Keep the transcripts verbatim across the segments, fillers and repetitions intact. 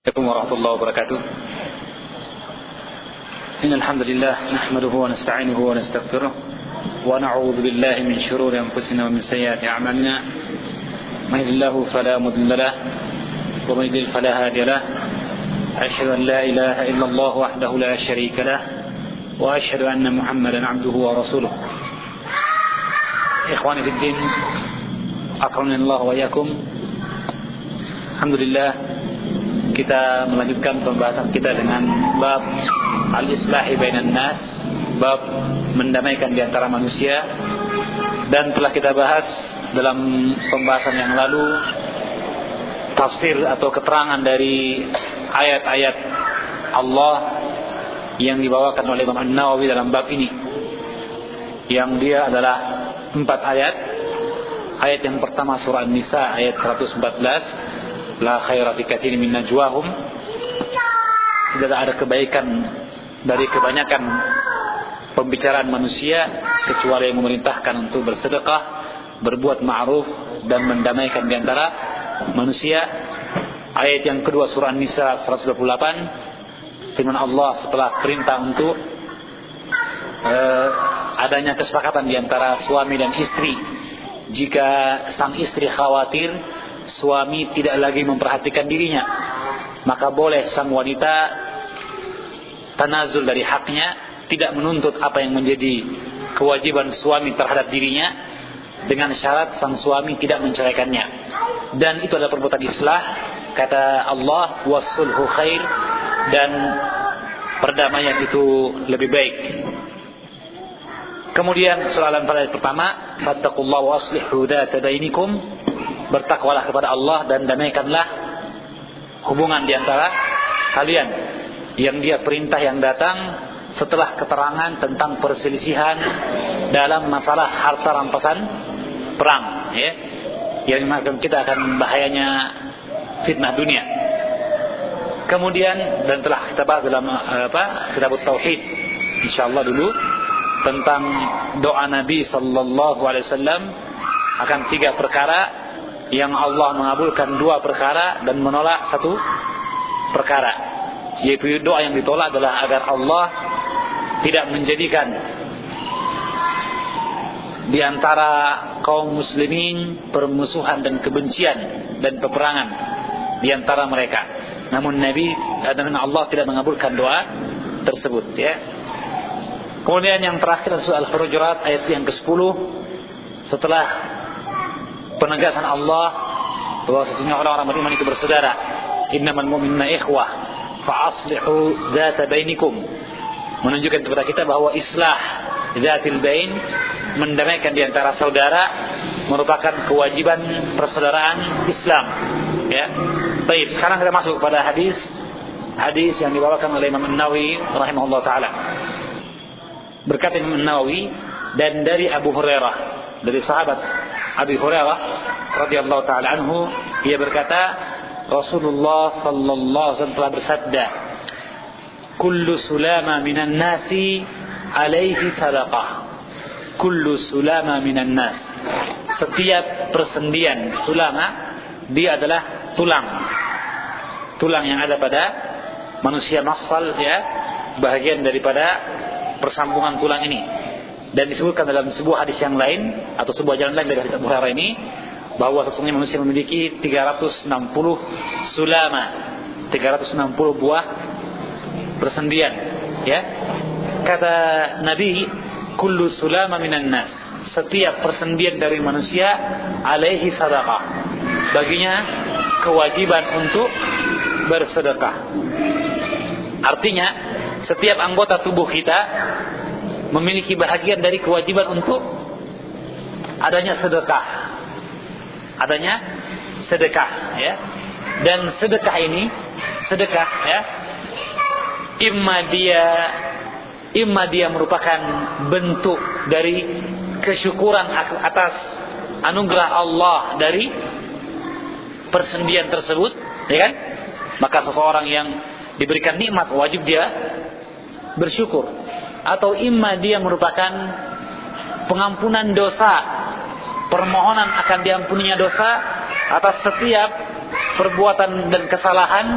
عليكم ورحمة الله وبركاته. إن الحمد لله نحمده ونستعينه ونستغفره ونعوذ بالله من شرور أنفسنا ومن سيئات أعمالنا. من يهده الله فلا مضل له ومن يضلل فلا هادي له. أشهد أن لا إله إلا الله وحده لا شريك له وأشهد أن محمدا عبده ورسوله. إخواني في الدين أكرمني الله وإياكم. Alhamdulillah, kita melanjutkan pembahasan kita dengan bab al-islahi bainan nas, bab mendamaikan di antara manusia. Dan telah kita bahas dalam pembahasan yang lalu tafsir atau keterangan dari ayat-ayat Allah yang dibawakan oleh Imam An-Nawawi dalam bab ini, yang dia adalah empat ayat. Ayat yang pertama surah An-Nisa ayat seratus empat belas, la khaira fi katsirin min najwahum, tidak ada kebaikan dari kebanyakan pembicaraan manusia kecuali yang memerintahkan untuk bersedekah, berbuat ma'ruf dan mendamaikan di antara manusia. Ayat yang kedua surah An-Nisa seratus dua puluh delapan, firman Allah setelah perintah untuk uh, adanya kesepakatan di antara suami dan istri. Jika sang istri khawatir suami tidak lagi memperhatikan dirinya, maka boleh sang wanita tanazul dari haknya, tidak menuntut apa yang menjadi kewajiban suami terhadap dirinya, dengan syarat sang suami tidak menceraikannya. Dan itu adalah perbuatan islah, kata Allah, wasulhu khair, dan perdamaian itu lebih baik. Kemudian surah Al-Anfal ayat pertama, fattaqullaha wa aslihu dzata bainikum, bertakwalah kepada Allah dan damaikanlah hubungan di antara kalian. Yang dia perintah yang datang setelah keterangan tentang perselisihan dalam masalah harta rampasan perang, ya, yang mengatakan kita akan bahayanya fitnah dunia. Kemudian, dan telah kita bahas dalam apa, kitab Tauhid insyaallah dulu, tentang doa Nabi sallallahu alaihi wasallam akan tiga perkara, yang Allah mengabulkan dua perkara dan menolak satu perkara. Yaitu doa yang ditolak adalah agar Allah tidak menjadikan di antara kaum muslimin permusuhan dan kebencian dan peperangan di antara mereka. Namun Nabi dan Allah tidak mengabulkan doa tersebut, ya. Kemudian yang terakhir surah Al-Hujurat ayat yang kesepuluh, setelah penegasan Allah bahwa sesungguhnya orang-orang beriman itu bersaudara, innamal mu'minuna ikhwah fa aslihu dzata bainikum, menunjukkan kepada kita bahwa islah dzatil bain, mendamaikan di antara saudara, merupakan kewajiban persaudaraan Islam, ya. Baik, sekarang kita masuk pada hadis hadis yang dibawakan oleh Imam An-Nawawi rahimahullah taala. Berkata Imam An-Nawawi, dan dari Abu Hurairah, dari sahabat Abu Hurairah radhiyallahu taala anhu, ia berkata, Rasulullah sallallahu alaihi wasallam telah bersabda, kullu sulama minan nasi alaihi sadaqah. Kullu sulama minan nas, setiap persendian, sulama dia adalah tulang, tulang yang ada pada manusia, mafsal, ya, bahagian daripada persambungan tulang ini. Dan disebutkan dalam sebuah hadis yang lain atau sebuah jalan lain dari hadis Abu Hurairah ini, bahwa sesungguhnya manusia memiliki tiga ratus enam puluh sulama, tiga ratus enam puluh buah persendian, ya. Kata Nabi, kullu sulama minan nas, setiap persendian dari manusia alaihi sadaqah, baginya kewajiban untuk bersedekah. Artinya setiap anggota tubuh kita memiliki bahagian dari kewajiban untuk adanya sedekah, adanya sedekah, ya. Dan sedekah ini, sedekah, ya, imma dia imma dia merupakan bentuk dari kesyukuran atas anugerah Allah dari persendian tersebut, ya kan? Maka seseorang yang diberikan nikmat wajib dia bersyukur. Atau imma dia merupakan pengampunan dosa, permohonan akan diampuninya dosa atas setiap perbuatan dan kesalahan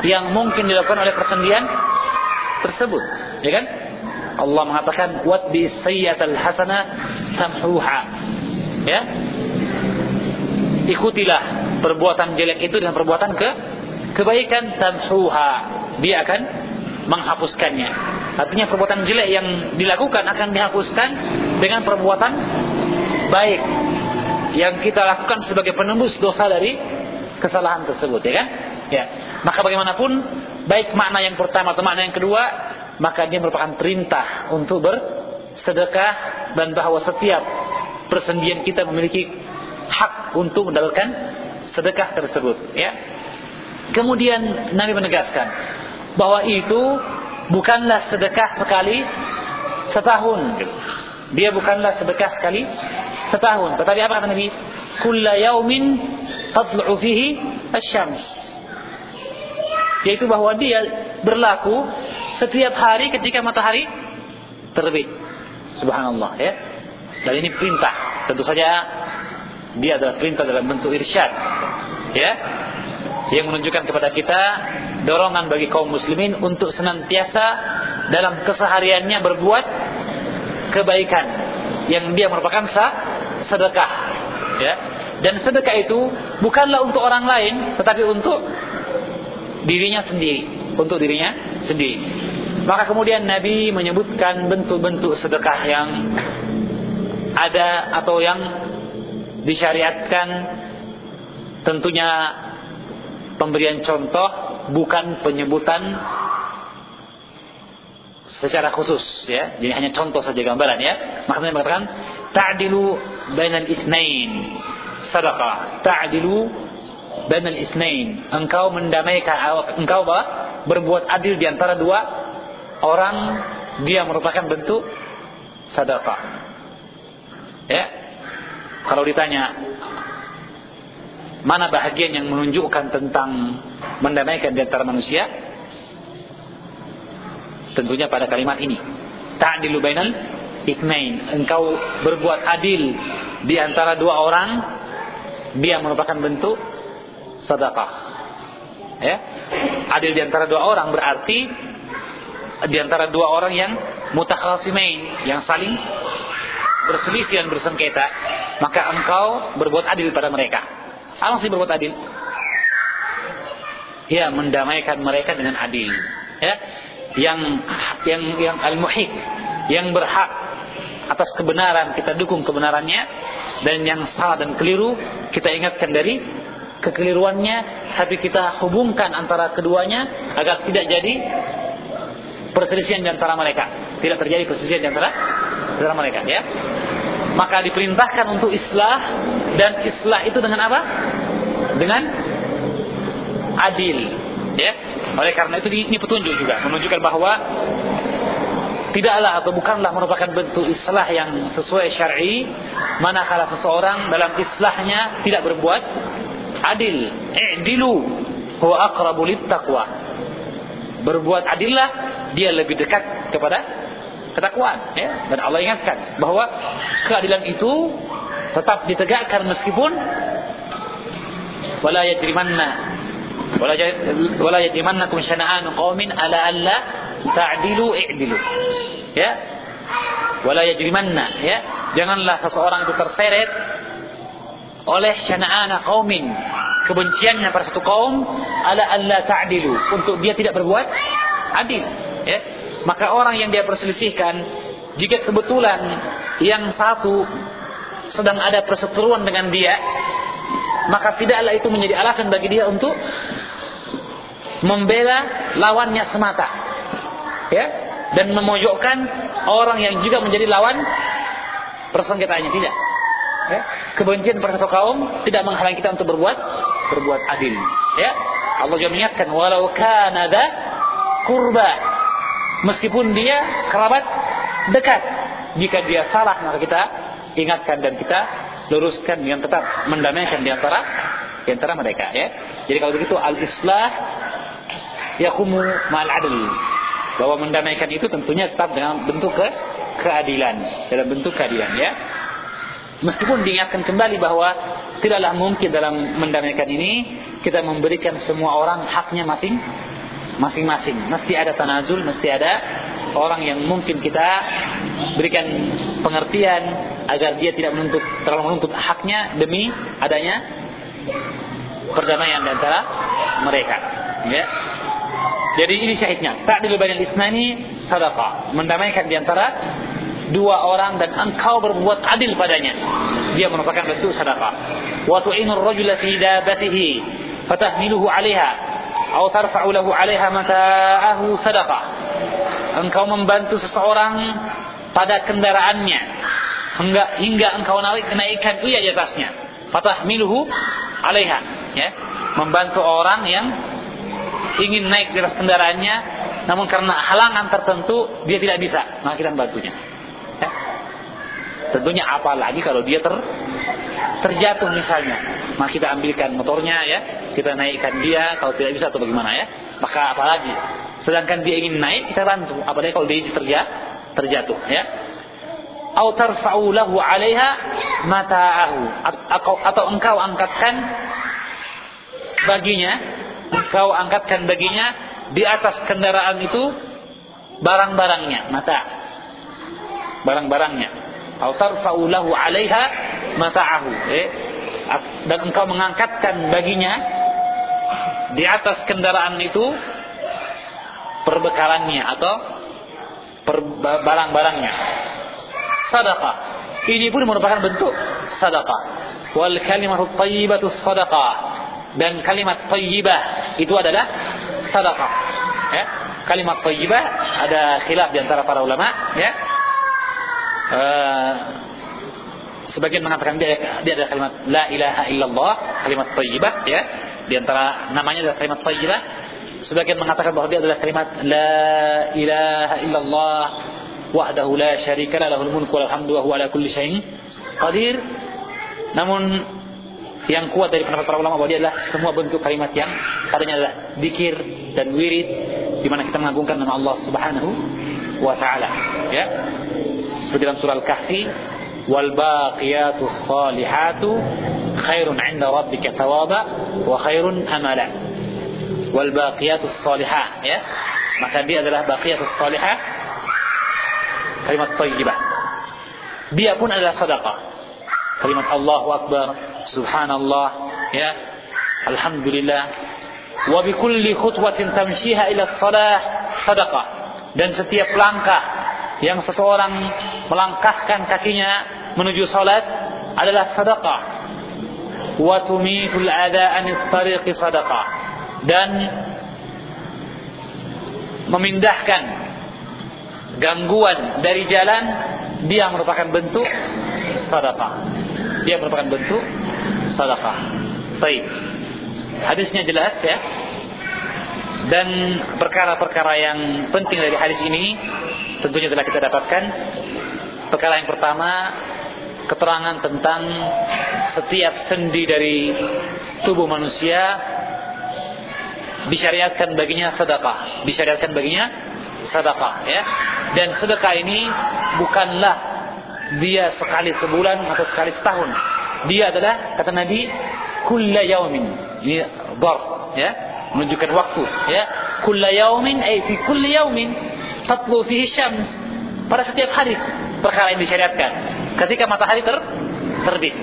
yang mungkin dilakukan oleh persendian tersebut, ya kan? Allah mengatakan watbi sayyatal hasanah tamhuha. Ya. Ikutilah perbuatan jelek itu dengan perbuatan ke kebaikan, tamhuha. Dia akan menghapuskannya. Artinya perbuatan jelek yang dilakukan akan dihapuskan dengan perbuatan baik yang kita lakukan sebagai penembus dosa dari kesalahan tersebut, ya kan? Ya. Maka bagaimanapun baik makna yang pertama atau makna yang kedua, maka dia merupakan perintah untuk bersedekah dan bahwa setiap persendian kita memiliki hak untuk mendapatkan sedekah tersebut, ya. Kemudian Nabi menegaskan bahwa itu bukanlah sedekah sekali setahun. Dia bukanlah sedekah sekali setahun, tetapi apa kata Nabi? Kulla yaumin tadlu'u fihi asy-syams. Yaitu bahwa dia berlaku setiap hari ketika matahari terbit. Subhanallah, ya. Dan ini perintah. Tentu saja dia adalah perintah dalam bentuk irsyad, ya, yang menunjukkan kepada kita dorongan bagi kaum muslimin untuk senantiasa dalam kesehariannya berbuat kebaikan yang dia merupakan sedekah, ya. Dan sedekah itu bukanlah untuk orang lain, tetapi untuk dirinya sendiri, untuk dirinya sendiri. Maka kemudian Nabi menyebutkan bentuk-bentuk sedekah yang ada atau yang disyariatkan. Tentunya pemberian contoh, bukan penyebutan secara khusus, ya. Jadi hanya contoh saja, gambaran, ya. Makanya mengatakan ta'dilu bainal itsnain sadaqah. Ta'dilu bainal itsnain. Engkau mendamaikan, engkau bah, berbuat adil di antara dua orang, dia merupakan bentuk sedekah. Ya. Kalau ditanya mana bahagian yang menunjukkan tentang mendamaikan di antara manusia, tentunya pada kalimat ini, ta'dilu bainal itsnain. Engkau berbuat adil di antara dua orang, dia merupakan bentuk sedekah. Ya. Adil di antara dua orang berarti di antara dua orang yang mutakhasimain, yang saling berselisih dan bersengketa, maka engkau berbuat adil pada mereka. Apa sih berbuat adil? Ya, mendamaikan mereka dengan adil. Ya, yang yang yang al-muhik, yang berhak atas kebenaran kita dukung kebenarannya, dan yang salah dan keliru kita ingatkan dari kekeliruannya, tapi kita hubungkan antara keduanya agar tidak jadi perselisihan di antara mereka, tidak terjadi perselisihan di antara antara mereka, ya. Maka diperintahkan untuk islah, dan islah itu dengan apa? Dengan adil, ya. Oleh karena itu ini petunjuk juga menunjukkan bahwa tidaklah atau bukanlah merupakan bentuk islah yang sesuai syar'i manakala seseorang dalam islahnya tidak berbuat adil. I'dilu huwa aqrabu littaqwa. Berbuat adillah, dia lebih dekat kepada ketakwaan, ya. Dan Allah ingatkan bahwa keadilan itu tetap ditegakkan meskipun wala yajrimanna wala wala yajrimannakum syana'anu qaumin ala alla ta'dilu i'dilu, ya. Wala yajrimanna, ya. Janganlah seseorang itu terseret oleh syana'ana qaumin, kebenciannya pada satu kaum, ala alla ta'dilu, untuk dia tidak berbuat adil, ya. Maka orang yang dia perselisihkan, jika kebetulan yang satu sedang ada perseteruan dengan dia, maka tidaklah itu menjadi alasan bagi dia untuk membela lawannya semata, ya, dan memojokkan orang yang juga menjadi lawan persengketaannya, tidak. Ya. Kebencian pada satu kaum tidak menghalangi kita untuk berbuat berbuat adil, ya. Allah juga mengingatkan walau kana dza qurba, meskipun dia kerabat dekat, jika dia salah maka kita ingatkan dan kita luruskan dengan tetap mendamaikan di antara di antara mereka, ya. Jadi kalau begitu al-islah yaqumu ma'al adl, bahwa mendamaikan itu tentunya tetap dengan bentuk ke keadilan, dalam bentuk keadilan, ya. Meskipun diingatkan kembali bahwa tidaklah mungkin dalam mendamaikan ini kita memberikan semua orang haknya masing masing-masing. Mesti ada tanazul, mesti ada orang yang mungkin kita berikan pengertian agar dia tidak menuntut terlalu menuntut haknya demi adanya perdamaian di antara mereka. Ya. Jadi ini syahidnya. Ta'dil bainal isnani sadaqah. Mendamaikan di antara dua orang dan engkau berbuat adil padanya. Dia merupakan bentuk sedekah. Wa tu'inur rajula fi dabatihi fatahmiluhu 'alaiha aw tarfa'u lahu 'alaiha mata'ahu sadaqah. Engkau membantu seseorang pada kendaraannya hingga hingga engkau naik naikkan ia di atasnya. Fatahmiluhu 'alaiha, ya. Membantu orang yang ingin naik di atas kendaraannya namun karena halangan tertentu dia tidak bisa, maka kita membantunya. Ya. Tentunya apalagi kalau dia ter, terjatuh misalnya, maka kita ambilkan motornya, ya, kita naikkan dia. Kalau tidak bisa atau bagaimana, ya, maka apalagi. Sedangkan dia ingin naik, kita bantu. Apalagi kalau dia terjatuh, terjatuh, ya. Au tarfa'u lahu 'alaiha mata'ahu, atau, atau engkau angkatkan baginya, engkau angkatkan baginya di atas kendaraan itu barang-barangnya, mata. Barang-barangnya. Au tarfa'u lahu 'alaiha mata'ahu, eh? Dan engkau mengangkatkan baginya di atas kendaraan itu perbekalannya atau per barang-barangnya. Sedekah. Ini pun merupakan bentuk sedekah. Wal kalimatu thayyibatu sedekah. Dan kalimat thayyibah itu adalah sedekah. Ya. Kalimat thayyibah ada khilaf di antara para ulama, ya. Uh, sebagian mengatakan dia dia adalah kalimat la ilaha illallah, kalimat thayyibah, ya. Di antara namanya adalah kalimat thayyibah. Sebagian mengatakan bahwa dia adalah kalimat la ilaha illallah wahdahu la syarika lah, lahul mulku wal hamdu wa huwa ala kulli syai'in qadir. Namun yang kuat dari pendapat para ulama bahwa dia adalah semua bentuk kalimat yang padanya adalah zikir dan wirid di mana kita mengagungkan nama Allah Subhanahu wa taala, ya. Seperti dalam surah Al-Kahfi, wal baqiyatus salihatu khairun 'inda rabbika thawaba wa khairun amala. Wal baqiyatus salihah, ya. Maka dia adalah baqiyatus salihah, kalimat thayyibah. Dia pun adalah sedekah. Kalimat Allahu Akbar, subhanallah, ya, alhamdulillah. Wa bi kulli khutwatin tamshiha ila shalah sedekah. Dan setiap langkah yang seseorang melangkahkan kakinya menuju salat adalah sedekah. Wa tumitul ada anit tariqi sedekah. Dan memindahkan gangguan dari jalan dia merupakan bentuk sedekah. Dia merupakan bentuk sedekah. Baik. Hadisnya jelas, ya. Dan perkara-perkara yang penting dari hadis ini tentunya telah kita dapatkan. Perkara yang pertama, keterangan tentang setiap sendi dari tubuh manusia disyariatkan baginya sedekah, disyariatkan baginya sedekah, ya. Dan sedekah ini bukanlah dia sekali sebulan atau sekali setahun. Dia adalah, kata Nabi, kulla yaumin. Ini dharf, ya, menunjukkan waktu, ya. Kulla yaumin ay fi kulli yaumin tatlu fihi syams. Pada setiap hari perkara yang disyariatkan. Ketika matahari ter terbit.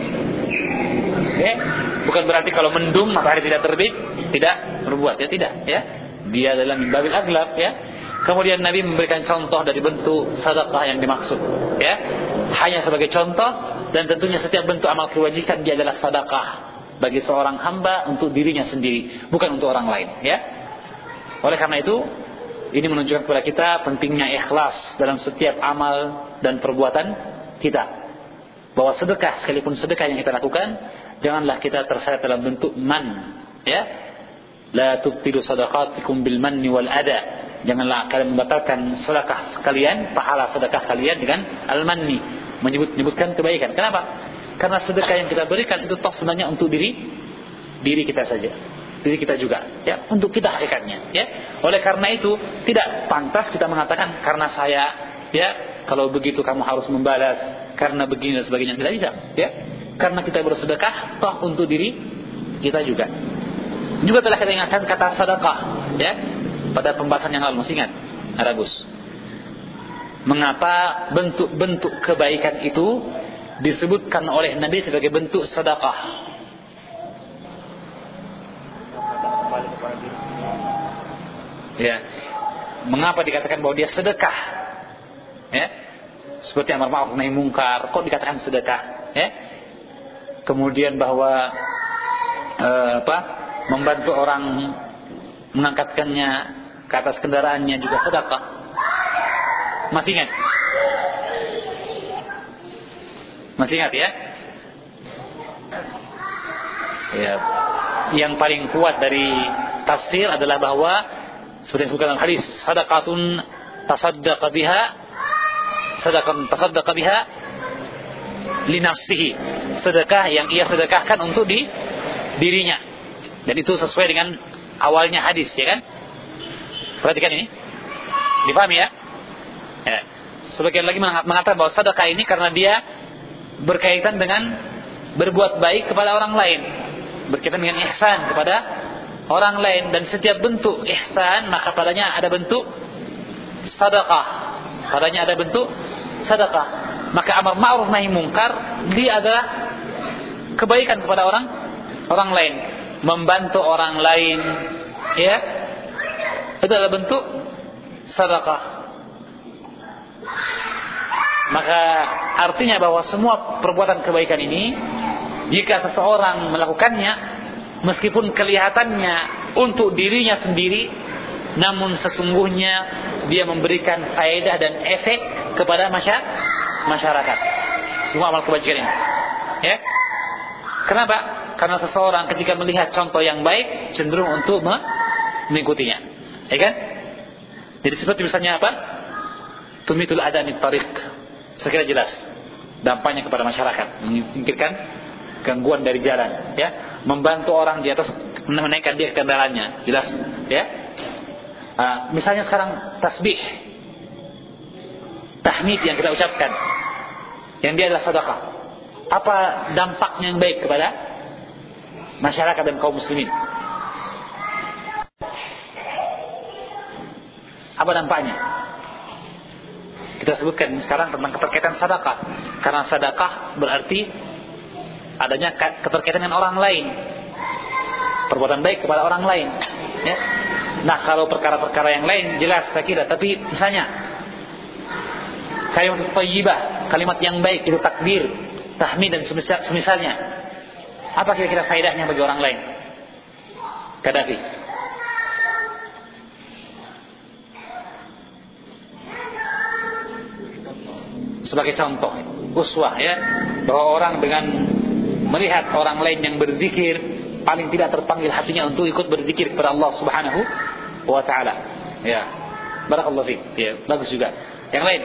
Ya. Bukan berarti kalau mendung matahari tidak terbit tidak berbuat, ya, tidak, ya. Dia adalah min babil aglab, ya. Kemudian Nabi memberikan contoh dari bentuk sedekah yang dimaksud, ya. Hanya sebagai contoh, dan tentunya setiap bentuk amal kewajiban dia adalah sedekah bagi seorang hamba untuk dirinya sendiri, bukan untuk orang lain, ya. Oleh karena itu, ini menunjukkan kepada kita pentingnya ikhlas dalam setiap amal dan perbuatan kita. Bahwa sedekah, sekalipun sedekah yang kita lakukan, janganlah kita terseret dalam bentuk man, ya. La tubtilu sadaqatikum bil manni wal ada. Janganlah kalian membatalkan sedekah kalian, pahala sedekah kalian dengan al-manni, menyebut-nyebutkan kebaikan. Kenapa? Karena sedekah yang kita berikan itu toh sebenarnya untuk diri diri kita saja, diri kita juga, ya, untuk kita hakikatnya, ya. Oleh karena itu tidak pantas kita mengatakan karena saya, ya, kalau begitu kamu harus membalas karena begini dan sebagainya. Tidak bisa, ya. Karena kita bersedekah toh untuk diri kita juga. Juga telah kita ingatkan kata sedekah, ya. pada pembahasan yang lalu, masih ingat? Aragus. Mengapa bentuk-bentuk kebaikan itu disebutkan oleh Nabi sebagai bentuk sedekah? Ya. Mengapa dikatakan bahwa dia sedekah? Ya. Seperti amar ma'ruf nahi mungkar, kok dikatakan sedekah? Ya. Kemudian bahwa eh, apa? Membantu orang mengangkatkannya ke atas kendaraannya juga sedekah. Masih ingat? Masih ingat ya? Ya. Yang paling kuat dari tafsir adalah bahwa seperti yang disebutkan dalam hadis, sadaqatun tasaddaqa biha, sadaqatun tasaddaqa biha li nafsihi, sedekah yang ia sedekahkan untuk di dirinya. Dan itu sesuai dengan awalnya hadis, ya kan? Perhatikan ini. Dipahami ya? Ya. Sebagian lagi mengatakan bahwa sedekah ini karena dia berkaitan dengan berbuat baik kepada orang lain, berkaitan dengan ihsan kepada orang lain, dan setiap bentuk ihsan maka padanya ada bentuk sedekah. Padanya ada bentuk sedekah. Maka amar ma'ruf nahi mungkar dia adalah kebaikan kepada orang orang lain, membantu orang lain, ya. Itu adalah bentuk sedekah. Maka artinya bahwa semua perbuatan kebaikan ini, jika seseorang melakukannya, meskipun kelihatannya untuk dirinya sendiri, namun sesungguhnya dia memberikan faedah dan efek kepada masyarakat. Semua amal kebajikan ini, ya. Kenapa? Karena seseorang ketika melihat contoh yang baik cenderung untuk mengikutinya, ya kan? Jadi seperti misalnya apa? Tumitul adani tariq. Sekira jelas dampaknya kepada masyarakat, menyingkirkan gangguan dari jalan, ya, membantu orang di atas, menaikkan dia ke kendaraannya, jelas, ya. Uh, misalnya sekarang tasbih, tahmid yang kita ucapkan, yang dia adalah sedekah, apa dampaknya yang baik kepada masyarakat dan kaum muslimin? Apa dampaknya? Kita sebutkan sekarang tentang keterkaitan sedekah, karena sedekah berarti adanya keterkaitan dengan orang lain, perbuatan baik kepada orang lain, ya. Nah, kalau perkara-perkara yang lain jelas saya kira, tapi misalnya kalimat thayyibah, kalimat yang baik itu takbir, tahmid dan semisal, semisalnya, apa kira-kira faedahnya bagi orang lain? Kadafi. Sebagai contoh, uswah, ya, bahwa orang dengan melihat orang lain yang berzikir, paling tidak terpanggil hatinya untuk ikut berzikir kepada Allah Subhanahu wa taala. Ya. Barakallahu fiik. Ya, bagus juga. Yang lain?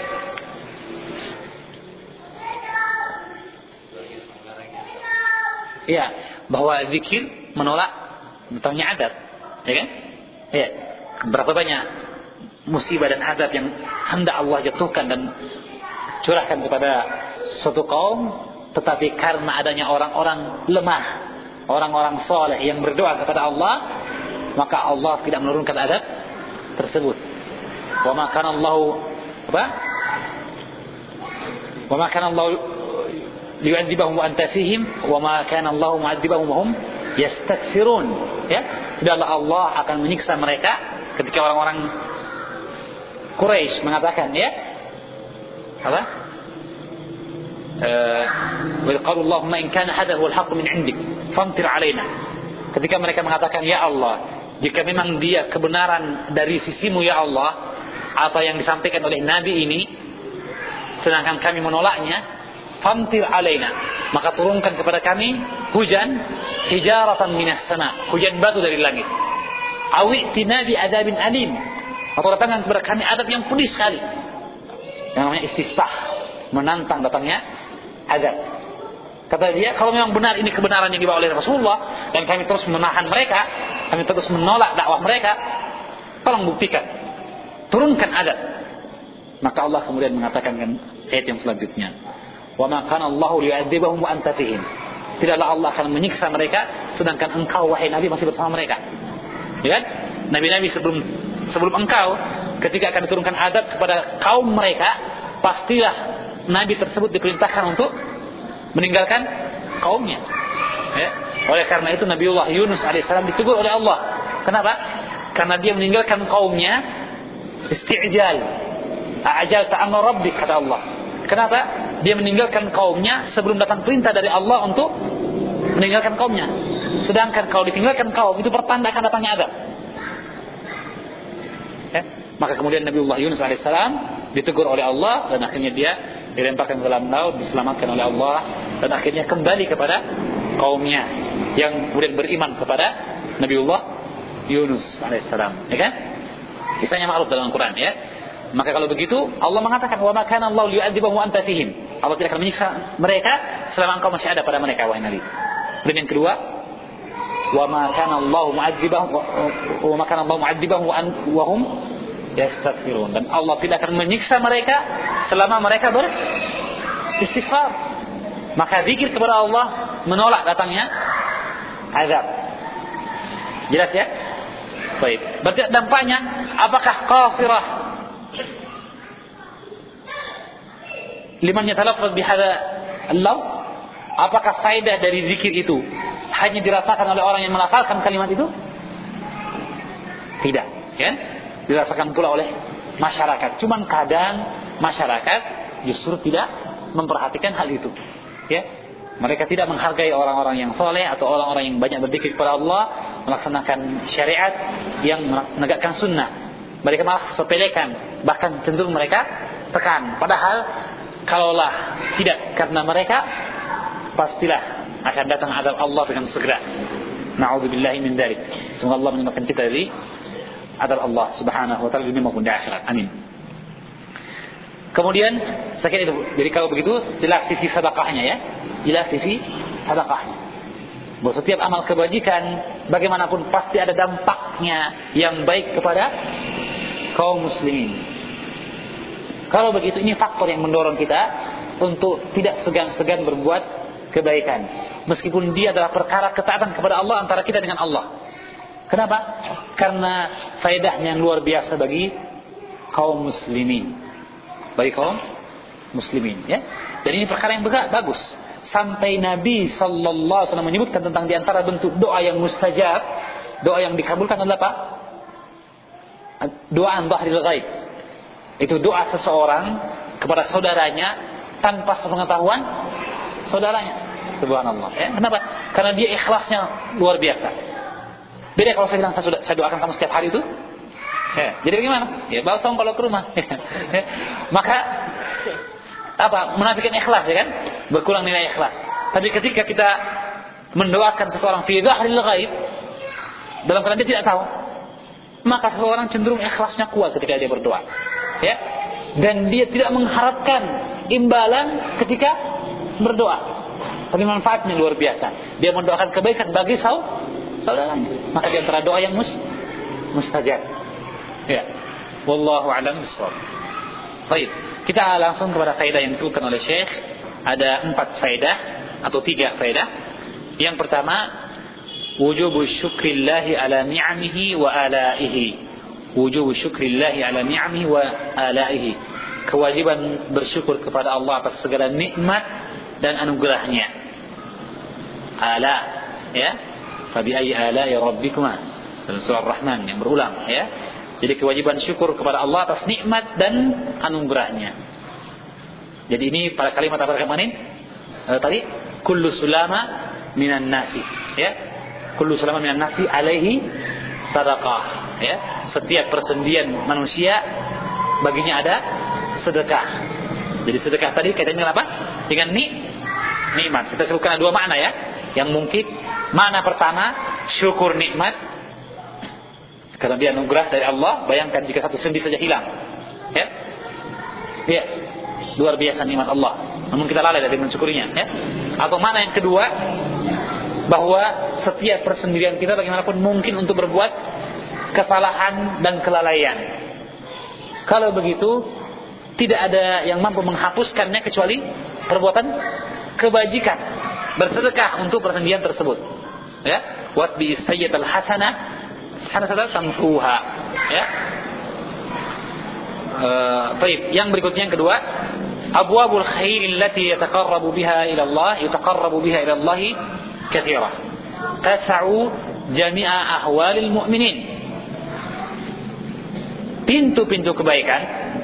Ya, bahwa zikir menolak datangnya adab, ya kan? Ya. Berapa banyak musibah dan adab yang hendak Allah jatuhkan dan curahkan kepada suatu kaum, tetapi karena adanya orang-orang lemah, orang-orang soleh yang berdoa kepada Allah, maka Allah tidak menurunkan adab tersebut. Wa ma kana Allah apa? Wa ma kana Allah liyu'adzibahum wa anta fihim, wa ma kana Allah mu'adzibahum wa hum yastaghfirun. Ya, tidaklah Allah akan menyiksa mereka ketika orang-orang Quraisy mengatakan, ya, apa? Wa qalu Allahumma in kana hadha huwa al-haqq min 'indik famtir 'alaina. Ketika mereka mengatakan, ya Allah, jika memang dia kebenaran dari sisimu ya Allah, apa yang disampaikan oleh nabi ini, sedangkan kami menolaknya, famtir 'alaina, maka turunkan kepada kami hujan, hijaratan minas sama, hujan batu dari langit. Awi tinabi adzabin alim, atau datangkan kepada kami adab yang pedih sekali. Yang namanya istiftah, menantang datangnya azab. Kata dia, kalau memang benar ini kebenaran yang dibawa oleh Rasulullah dan kami terus menahan mereka, kami terus menolak dakwah mereka, tolong buktikan, turunkan azab. Maka Allah kemudian mengatakan ayat yang selanjutnya, wa ma kana Allahu liyu'adzibahum wa anta fihim. Tidaklah Allah akan menyiksa mereka sedangkan engkau wahai Nabi masih bersama mereka. Ya kan? Nabi-nabi sebelum sebelum engkau ketika akan diturunkan azab kepada kaum mereka, pastilah nabi tersebut diperintahkan untuk meninggalkan kaumnya. Ya. Oleh karena itu Nabiullah Yunus alaihissalam ditegur oleh Allah. Kenapa? Karena dia meninggalkan kaumnya isti'jal. A'jal ta'amna rabbik, kata Allah. Kenapa? Dia meninggalkan kaumnya sebelum datang perintah dari Allah untuk meninggalkan kaumnya. Sedangkan kalau ditinggalkan kaum itu pertanda akan datangnya azab. Ya. Maka kemudian Nabiullah Yunus alaihissalam ditegur oleh Allah dan akhirnya dia dilemparkan ke dalam laut, diselamatkan oleh Allah dan akhirnya kembali kepada kaumnya yang kemudian beriman kepada Nabiullah Yunus alaihissalam. Ya kan? Kisahnya ma'ruf dalam Al-Quran, ya. Maka kalau begitu Allah mengatakan wa ma kana Allah liyu'adzibahum wa anta fihim. Allah tidak akan menyiksa mereka selama engkau masih ada pada mereka, wahai Nabi. Dan yang kedua, wa ma kana Allah mu'adzibahum wa ma kana Allah mu'adzibahum wa hum yastaghfirun. Dan Allah tidak akan menyiksa mereka selama mereka beristighfar. Maka zikir kepada Allah menolak datangnya azab. Jelas ya? Baik. Berarti dampaknya apakah qasirah liman yatalaffaz bihadza al-law? Apakah faedah dari zikir itu hanya dirasakan oleh orang yang melafalkan kalimat itu? Tidak, kan? Dirasakan pula oleh masyarakat. Cuman kadang masyarakat justru tidak memperhatikan hal itu. Ya. Mereka tidak menghargai orang-orang yang soleh atau orang-orang yang banyak berzikir kepada Allah, melaksanakan syariat, yang menegakkan sunnah. Mereka malah sepelekan, bahkan cenderung mereka tekan. Padahal kalaulah tidak karena mereka, pastilah akan datang azab Allah dengan segera. Na'udzubillahi min dzalik. Semoga Allah menyelamatkan kita dari azab Allah Subhanahu wa taala di dunia maupun di akhirat. Amin. Kemudian saya kira itu. Jadi kalau begitu jelas sisi sedekahnya, ya. Jelas sisi sedekahnya. Bahwa setiap amal kebajikan bagaimanapun pasti ada dampaknya yang baik kepada kaum muslimin. Kalau begitu ini faktor yang mendorong kita untuk tidak segan-segan berbuat kebaikan, meskipun dia adalah perkara ketaatan kepada Allah antara kita dengan Allah. Kenapa? Karena faedahnya yang luar biasa bagi kaum muslimin, bagi kaum muslimin, ya. Dan ini perkara yang bagus. Sampai Nabi sallallahu alaihi wasallam menyebutkan tentang di antara bentuk doa yang mustajab, doa yang dikabulkan adalah apa? Doa an dhahril ghaib. Itu doa seseorang kepada saudaranya tanpa sepengetahuan saudaranya. Subhanallah, ya. Kenapa? Karena dia ikhlasnya luar biasa. Beda kalau saya bilang saya, saya doakan kamu setiap hari itu. Ya, jadi bagaimana? Ya balsam kalau ke rumah. Maka apa? Menafikan ikhlas, ya kan? Berkurang nilai ikhlas. Tapi ketika kita mendoakan seseorang fi dhahril ghaib, dalam keadaan dia tidak tahu, maka seseorang cenderung ikhlasnya kuat ketika dia berdoa. Ya. Dan dia tidak mengharapkan imbalan ketika berdoa. Tapi manfaatnya luar biasa. Dia mendoakan kebaikan bagi saudaranya. Maka di antara doa yang mus, mustajab. Ya. Wallahu a'lam bishawab. Baik, kita langsung kepada faedah yang disebutkan oleh Syekh. Ada empat faedah atau tiga faedah. Yang pertama, wujubu syukrillahi ala ni'amihi wa alaihi. Wujubu syukrillahi ala ni'amihi wa alaihi. Kewajiban bersyukur kepada Allah atas segala nikmat dan anugerahnya. Ala, ya. Fabi ayyi ala'i rabbikuma, dalam surah Ar-Rahman yang berulang, ya. Jadi kewajiban syukur kepada Allah atas nikmat dan anugerahnya. Jadi ini pada kalimat apa kemarin? Eh, tadi kullu sulama minan nasi, ya. Kullu sulama minan nasi alaihi sadaqah, ya. Setiap persendian manusia baginya ada sedekah. Jadi sedekah tadi kaitannya apa? Dengan ni nikmat. Kita sebutkan ada dua makna, ya. Yang mungkin makna pertama syukur nikmat karena dia anugerah dari Allah. Bayangkan jika satu sendi saja hilang, ya. Ya, luar biasa nikmat Allah. Namun kita lalai dari mensyukurinya, ya. Atau mana yang kedua, bahwa setiap persendirian kita bagaimanapun mungkin untuk berbuat kesalahan dan kelalaian. Kalau begitu, tidak ada yang mampu menghapuskannya kecuali perbuatan kebajikan, bersedekah untuk persendirian tersebut, ya. Wat bi sayyidatil hasanah hasanatan tamhuha, ya. baik, yang berikutnya yang kedua, abwabul khair allati yataqarrabu biha ila Allah, yataqarrabu biha ila Allah katsira. Tas'u jami'a ahwalil mu'minin. Pintu-pintu kebaikan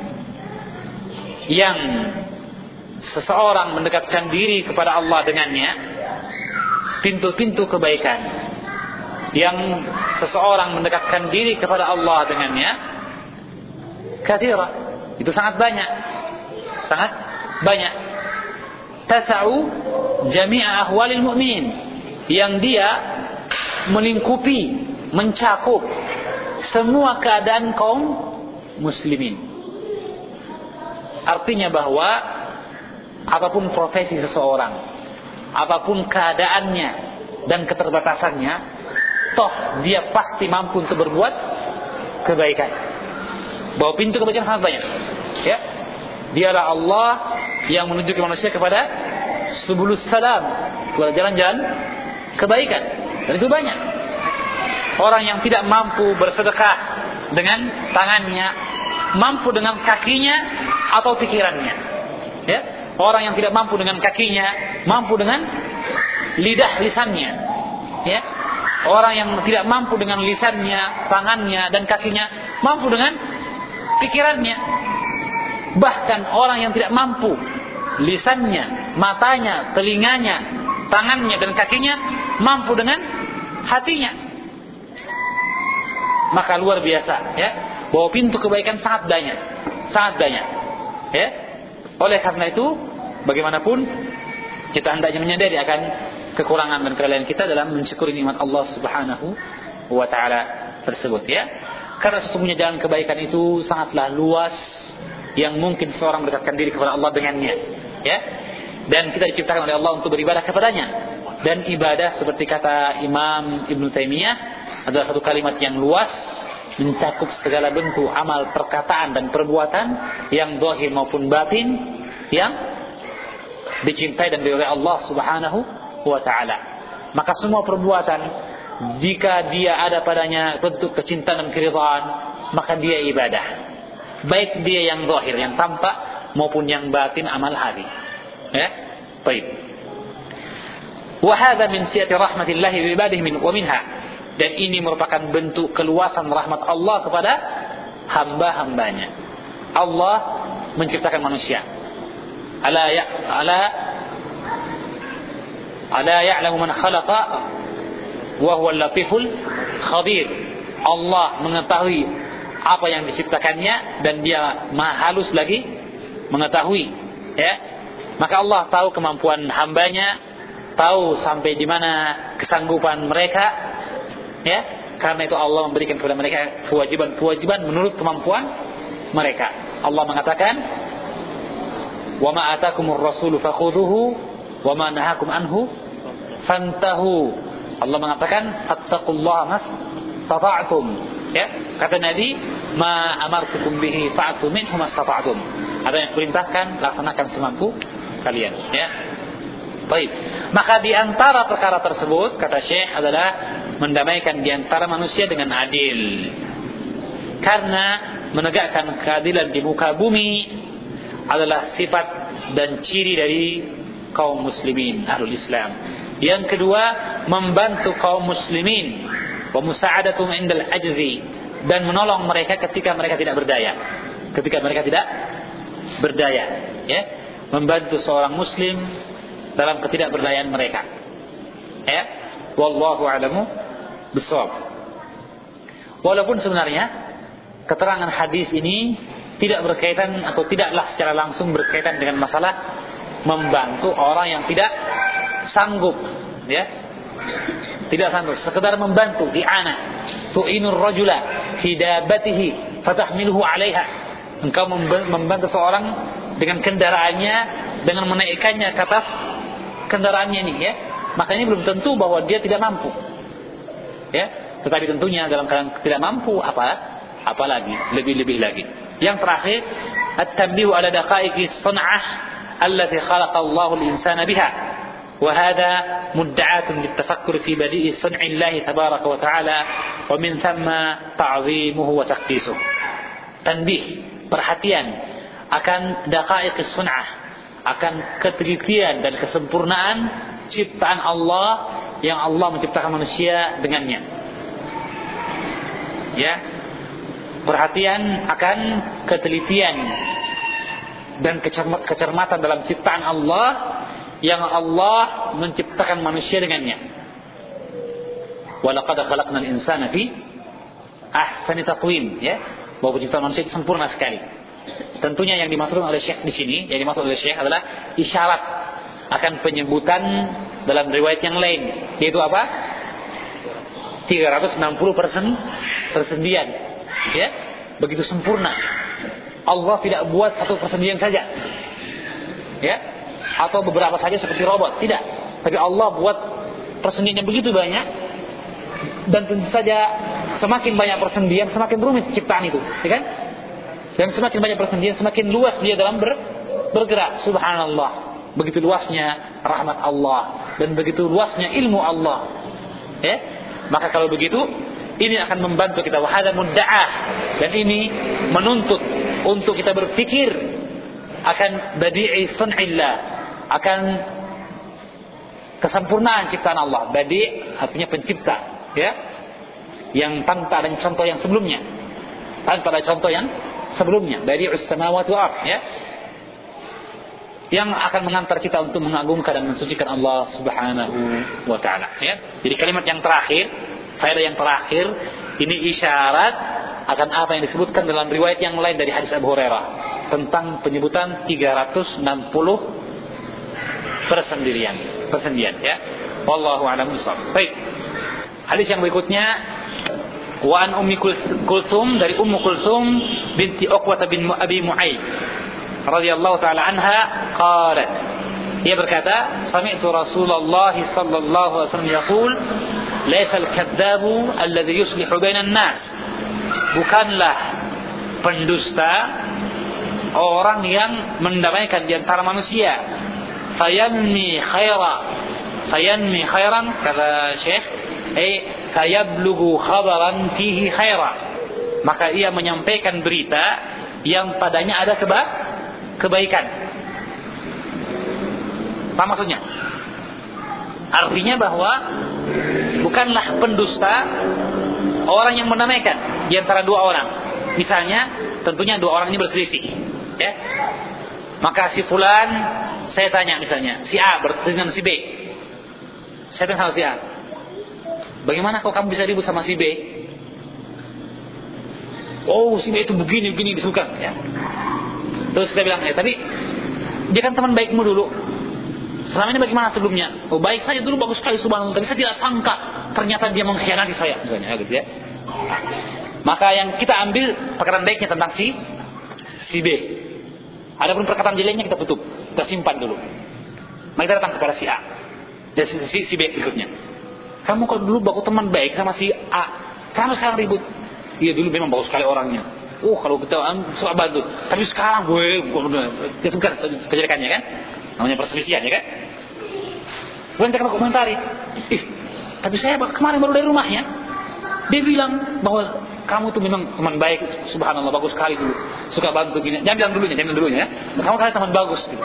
yang seseorang mendekatkan diri kepada Allah dengannya, pintu-pintu kebaikan yang seseorang mendekatkan diri kepada Allah dengannya, katsira, itu sangat banyak, sangat banyak. Tas'u jami'a ahwalil mu'minin, yang dia melingkupi, mencakup semua keadaan kaum muslimin. Artinya bahwa apapun profesi seseorang, apapun keadaannya dan keterbatasannya, toh dia pasti mampu untuk berbuat kebaikan. Bahwa pintu kebaikan sangat banyak. Ya, dialah Allah yang menunjukkan manusia kepada subulus salam, kepada jalan-jalan kebaikan. Dan itu banyak. Orang yang tidak mampu bersedekah dengan tangannya, mampu dengan kakinya atau pikirannya. Ya, orang yang tidak mampu dengan kakinya, mampu dengan lidah lisannya. Ya, orang yang tidak mampu dengan lisannya, tangannya dan kakinya, mampu dengan pikirannya. Bahkan orang yang tidak mampu lisannya, matanya, telinganya, tangannya dan kakinya, mampu dengan hatinya. Maka luar biasa, ya, bahwa pintu kebaikan sangat banyak, sangat banyak. Ya, oleh karena itu, bagaimanapun kita hendaknya menyadari akan kekurangan dan kelemahan kita dalam mensyukuri nikmat Allah Subhanahu wa taala tersebut, ya. Karena sesungguhnya jalan kebaikan itu sangatlah luas yang mungkin seorang mendekatkan diri kepada Allah dengannya, ya. Dan kita diciptakan oleh Allah untuk beribadah kepadanya. Dan ibadah seperti kata Imam Ibn Taimiyah adalah satu kalimat yang luas, mencakup segala bentuk amal, perkataan dan perbuatan yang zahir maupun batin yang dicintai dan diridhai Allah Subhanahu wa taala. Maka semua perbuatan, jika dia ada padanya bentuk kecintaan dan keridhaan, maka dia ibadah. Baik dia yang zahir, yang tampak, maupun yang batin, amal hati. Ya, baik. Wa hadza min siyati rahmatillah bi ibadihi min wa minha. Dan ini merupakan bentuk keluasan rahmat Allah kepada hamba-hambanya. Allah menciptakan manusia. Ala ya ala ala ya'lamu man khalaqa wa huwa al-latiful khabir. Allah mengetahui apa yang diciptakannya dan dia maha halus lagi mengetahui, ya. Maka Allah tahu kemampuan hambanya, tahu sampai di mana kesanggupan mereka, ya. Karena itu Allah memberikan kepada mereka kewajiban-kewajiban menurut kemampuan mereka. Allah mengatakan, "Wa ma atakumur rasulu fakhudhuhu wa ma nahakum anhu fantahu." Allah mengatakan, "Fattaqullaha mastata'tum." Ya, kata Nabi, "Ma amartukum bihi fa'tu minhu mastata'tum." Ada yang perintahkan, laksanakan semampu kalian, ya. Baik. Maka di antara perkara tersebut, kata Syekh, adalah mendamaikan di antara manusia dengan adil. Karena menegakkan keadilan di muka bumi adalah sifat dan ciri dari kaum muslimin, ahlul Islam. Yang kedua, membantu kaum muslimin, wa musa'adatum indal ajzi, dan menolong mereka ketika mereka tidak berdaya. Ketika mereka tidak berdaya, ya. Membantu seorang muslim dalam ketidakberdayaan mereka. Ya, wallahu a'lamu bishawab. Walaupun sebenarnya keterangan hadis ini tidak berkaitan atau tidaklah secara langsung berkaitan dengan masalah membantu orang yang tidak sanggup, ya. Tidak sanggup, sekedar membantu, i'anah. Tu'inur rajula fi dabatihi fatahmiluhu 'alaiha. Engkau membantu seorang dengan kendaraannya, dengan menaikkannya ke atas kendaraannya ini, ya. Maka ini belum tentu bahwa dia tidak mampu, ya. Tetapi tentunya dalam keadaan tidak mampu, apa apalagi lebih-lebih lagi. Yang terakhir, at-tanbihu ala daqaiqi sun'ah allati khalaqa Allahu al-insana biha. Wa hadha mudda'atun lit-tafakkur fi badi'i sun'i Allah tabaraka wa ta'ala wa min thamma ta'zimuhu wa taqdisuhu. Tanbih, perhatian akan daqaiqis sun'ah, akan ketelitian dan kesempurnaan ciptaan Allah yang Allah menciptakan manusia dengannya. Ya, perhatian akan ketelitian dan kecermatan dalam ciptaan Allah yang Allah menciptakan manusia dengannya. Walaqad khalaqnal insana fi ahsani taqwim, ya, bahwa penciptaan manusia itu sempurna sekali. Tentunya yang dimaksud oleh Syekh di sini, yang dimaksud oleh Syekh adalah isyarat akan penyebutan dalam riwayat yang lain, yaitu apa? tiga ratus enam puluh persen persendian, ya, begitu sempurna. Allah tidak buat satu persendian saja, ya, atau beberapa saja seperti robot, tidak. Tapi Allah buat persendian yang begitu banyak, dan tentu saja semakin banyak persendian semakin rumit ciptaan itu, ya kan? Dan semakin banyak persendian semakin luas dia dalam ber, bergerak. Subhanallah, begitu luasnya rahmat Allah dan begitu luasnya ilmu Allah, ya. Maka kalau begitu, ini akan membantu kita, wahada mudda'ah, dan ini menuntut untuk kita berpikir akan badi'i sun'illah, akan kesempurnaan ciptaan Allah. Badi' artinya pencipta, ya, yang tanpa ada contoh yang sebelumnya, tanpa ada contoh yang sebelumnya. Badi'us samawati wal ardh, ya, yang akan mengantar kita untuk mengagungkan dan mensucikan Allah Subhanahu wa taala, ya. Jadi kalimat yang terakhir, faedah yang terakhir, ini isyarat akan apa yang disebutkan dalam riwayat yang lain dari hadis Abu Hurairah tentang penyebutan tiga ratus enam puluh persendirian, persendian, ya. Wallahu a'lam bishawab. Baik. Hadis yang berikutnya, wa an Ummi Kulsum, dari Ummu Kulsum binti Uqbah bin Abi Mu'ayyid radhiyallahu taala anha qalat, dia berkata, sami'tu Rasulullah sallallahu alaihi wasallam yaqul, laisa al-kadzabu alladhi yuslihu bainan nas, bukanlah pendusta orang yang mendamaikan di antara manusia. Fayanmi khaira, fayanmi khairan, kata Syekh, eh fayablughu khabaran fihi khaira, maka ia menyampaikan berita yang padanya ada keba kebaikan. Apa maksudnya? Artinya bahwa bukanlah pendusta orang yang mendamaikan di antara dua orang. Misalnya, tentunya dua orang ini berselisih, ya. Maka si fulan, saya tanya misalnya, si A berselisih dengan si B. Saya tanya sama si A, bagaimana kok kamu bisa ribut sama si B? Oh, si B itu begini begini disebutkan, ya. Terus kita bilang, eh tapi dia kan teman baikmu dulu. Selama ini bagaimana sebelumnya? Oh, baik saja dulu, bagus sekali, subhanallah. Tapi saya tidak sangka ternyata dia mengkhianati saya, misalnya, gitu, ya. Maka yang kita ambil perkataan baiknya tentang si si B. Adapun perkataan jeleknya kita tutup, kita simpan dulu. Maka kita datang kepada si A dan si, si, si B berikutnya. Kamu kalau dulu bagus teman baik sama si A, kamu sekarang ribut. Iya, dulu memang bagus sekali orangnya. Oh, kalau kita suka bantu. Tapi sekarang gue, itu kan kejelekannya, kan? Namanya perselisihan, ya kan? Kemudian kita komentari, ih, tapi saya kemarin baru dari rumahnya, dia bilang bahwa kamu tuh memang teman baik, subhanallah, bagus sekali dulu, suka bantu gini. Jangan bilang dulunya, jangan bilang dulunya, ya. Kamu kalian teman bagus, gitu.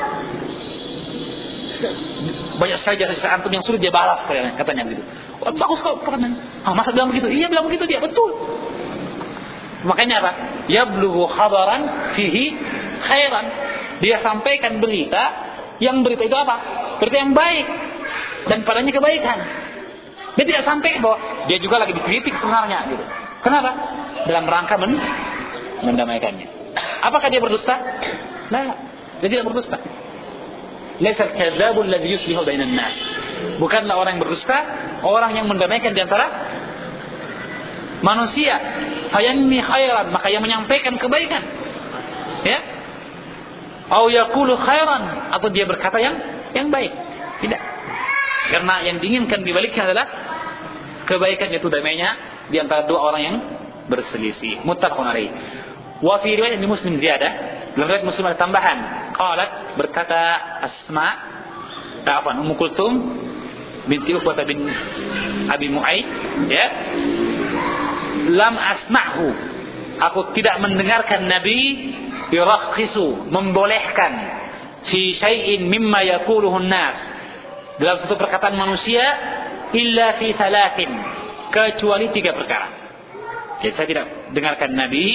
Banyak sekali jasa-jasa antum yang sulit dia balas, katanya begitu. Oh, bagus kok, katanya. Ah, masa bilang begitu? Iya, bilang begitu dia, betul. Makanya apa? Yablughu khabaran fihi khairan. Dia sampaikan berita, yang berita itu apa? Berita yang baik dan padanya kebaikan. Dia tidak sampai bahwa dia juga lagi dikritik sebenarnya, gitu. Kenapa? Dalam rangka men mendamaikannya. Apakah dia berdusta? Nah, dia tidak berdusta. Laisa al-kadzabu alladhi yuslihu bainan nas. Bukanlah orang yang berdusta orang yang mendamaikan di antara manusia. Fayanmi khairan, maka yang menyampaikan kebaikan, ya. Au yaqulu khairan, atau dia berkata yang yang baik. Tidak. Karena yang diinginkan di baliknya adalah kebaikan, yaitu damainya di antara dua orang yang berselisih. Muttafaqun alaih. Wa fi riwayat Muslim ziyadah, dalam riwayat Muslim ada tambahan. Qalat, berkata Asma, ta'afan Ummu Kulsum binti Uqbah bin Abi Mu'ayyid, ya. Lam asma'hu, aku tidak mendengarkan Nabi yurakhisu, membolehkan fi syai'in mimma yaquluhu an-nas, dalam satu perkataan manusia, illa fi thalathin, kecuali tiga perkara. Jadi saya tidak dengarkan Nabi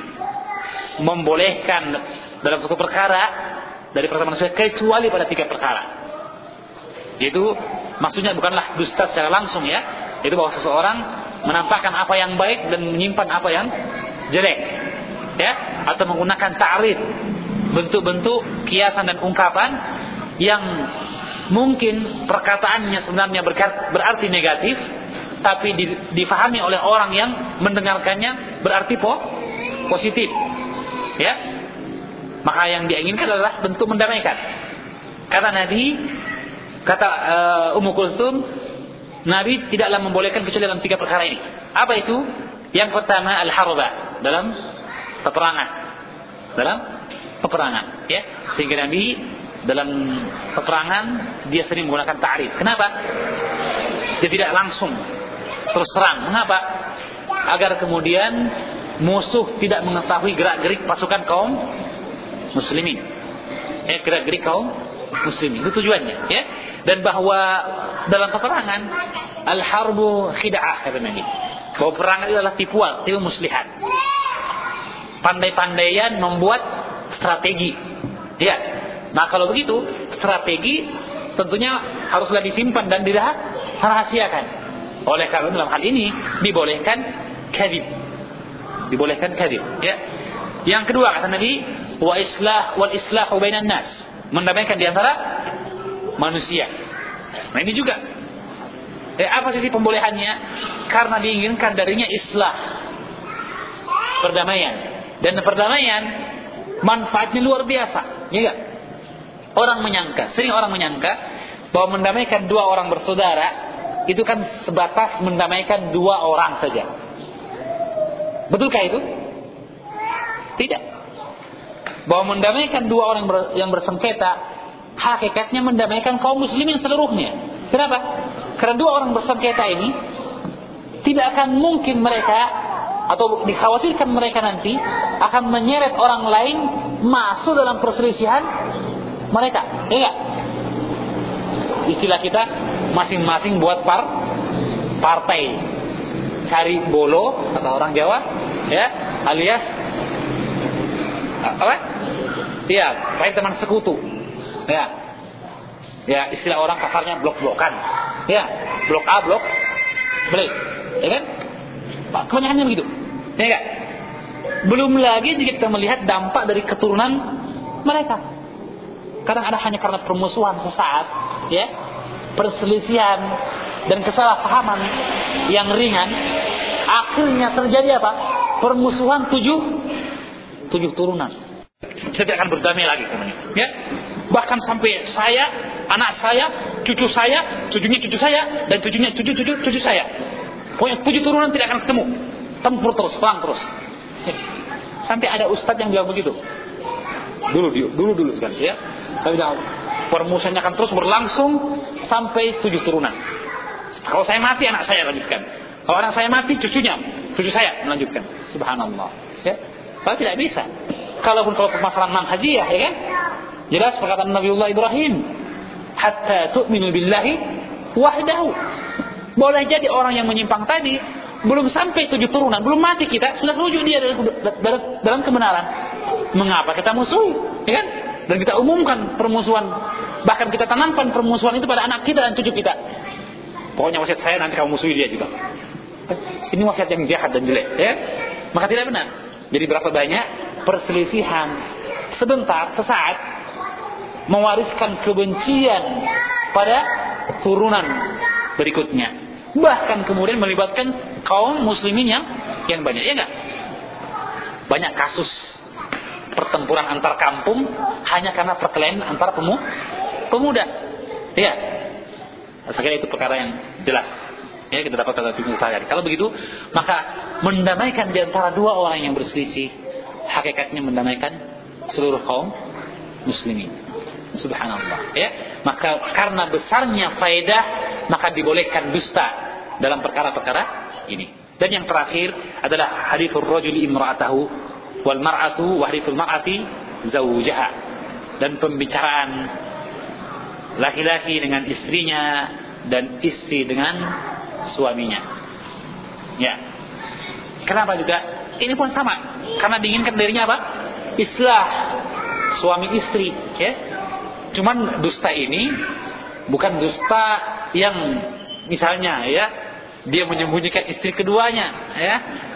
membolehkan dalam satu perkara dari perkataan manusia kecuali pada tiga perkara. Yaitu maksudnya bukanlah dusta secara langsung ya, itu bahwa seseorang menampakkan apa yang baik dan menyimpan apa yang jelek, ya, atau menggunakan ta'rif, bentuk-bentuk kiasan dan ungkapan yang mungkin perkataannya sebenarnya berarti negatif, tapi difahami oleh orang yang mendengarkannya berarti po, positif, ya. Maka yang diinginkan adalah bentuk mendamaikan. Kata Nabi, kata uh, Ummu Kulthum, Nabi tidaklah membolehkan kecuali dalam tiga perkara ini. Apa itu? Yang pertama al-harba, dalam peperangan. Dalam peperangan, ya. Sehingga Nabi dalam peperangan dia sering menggunakan ta'rif. Kenapa? Dia tidak langsung terus serang. Mengapa? Agar kemudian musuh tidak mengetahui gerak-gerik pasukan kaum muslimin. Ya, gerak-gerik kaum muslimin. Itu tujuannya, ya. Dan bahwa dalam peperangan al-harbu khida'ah, kata Nabi. Bahwa perang itu adalah tipuan, tipu muslihat. Pandai-pandaian membuat strategi. Ya. Nah, kalau begitu, strategi tentunya haruslah disimpan dan dirahasiakan. Oleh karena dalam hal ini dibolehkan kadhib. Dibolehkan kadhib, ya. Yang kedua kata Nabi, wa islah wal islahu bainan nas, mendamaikan di antara manusia. Nah, ini juga. Eh, apa sisi pembolehannya? Karena diinginkan darinya islah, perdamaian. Dan perdamaian manfaatnya luar biasa, ya enggak? Orang menyangka, sering orang menyangka bahwa mendamaikan dua orang bersaudara itu kan sebatas mendamaikan dua orang saja. Betulkah itu? Tidak. Bahwa mendamaikan dua orang yang bersengketa hakikatnya mendamaikan kaum muslimin seluruhnya. Kenapa? Karena dua orang bersengketa ini tidak akan mungkin mereka, atau dikhawatirkan mereka nanti akan menyeret orang lain masuk dalam perselisihan mereka, ya enggak? Istilah kita masing-masing buat par partai, cari bolo kata orang Jawa, ya, alias apa? Iya, cari teman sekutu, ya, ya istilah orang kasarnya blok-blokan, ya, blok A, blok B, ya kan? Kebanyakannya begitu, ya enggak? Belum lagi jika kita melihat dampak dari keturunan mereka. Kadang ada hanya karena permusuhan sesaat, ya, perselisihan dan kesalahpahaman yang ringan, akhirnya terjadi apa? Permusuhan tujuh tujuh turunan. Saya akan berdamai lagi, ya. Bahkan sampai saya, anak saya, cucu saya, cucunya cucu saya, dan cucunya cucu cucu cucu saya. Pokoknya tujuh turunan tidak akan ketemu, tempur terus, perang terus. Sampai ada ustadz yang bilang begitu. Dulu dulu dulu sekali, ya. Tapi permusuhannya akan terus berlangsung sampai tujuh turunan. Kalau saya mati, anak saya lanjutkan. Kalau anak saya mati, cucunya, cucu saya melanjutkan. Subhanallah. Ya, kalau tidak bisa. Kalaupun kalau permasalahan manhajiyah, ya kan? Jelas perkataan Nabiullah Ibrahim, hatta tu'minu billahi wahdahu. Boleh jadi orang yang menyimpang tadi belum sampai tujuh turunan, belum mati kita, sudah rujuk dia dalam kebenaran. Mengapa kita musuhi, ya kan? Dan kita umumkan permusuhan, bahkan kita tanamkan permusuhan itu pada anak kita dan cucu kita. Pokoknya wasiat saya nanti kamu musuhi dia juga. Ini wasiat yang jahat dan jelek, ya. Maka tidak benar. Jadi berapa banyak perselisihan sebentar, sesaat, mewariskan kebencian pada turunan berikutnya. Bahkan kemudian melibatkan kaum muslimin yang yang banyak, ya enggak? Banyak kasus pertempuran antar kampung hanya karena perkelahian antar pemu, pemuda. Ya. Saya kira itu perkara yang jelas. Ya, kita dapat kata fikih sehari. Kalau begitu, maka mendamaikan di antara dua orang yang berselisih hakikatnya mendamaikan seluruh kaum muslimin. Subhanallah, ya. Maka karena besarnya faedah, maka dibolehkan dusta dalam perkara-perkara ini. Dan yang terakhir adalah hadithur rajuli imra'atahu wal mar'atu wa hadithul mar'ati zawjaha, dan pembicaraan laki-laki dengan istrinya dan istri dengan suaminya. Ya. Kenapa juga? Ini pun sama. Karena diinginkan darinya apa? Islah suami istri, ya. Cuman dusta ini bukan dusta yang misalnya ya dia menyembunyikan istri keduanya, ya.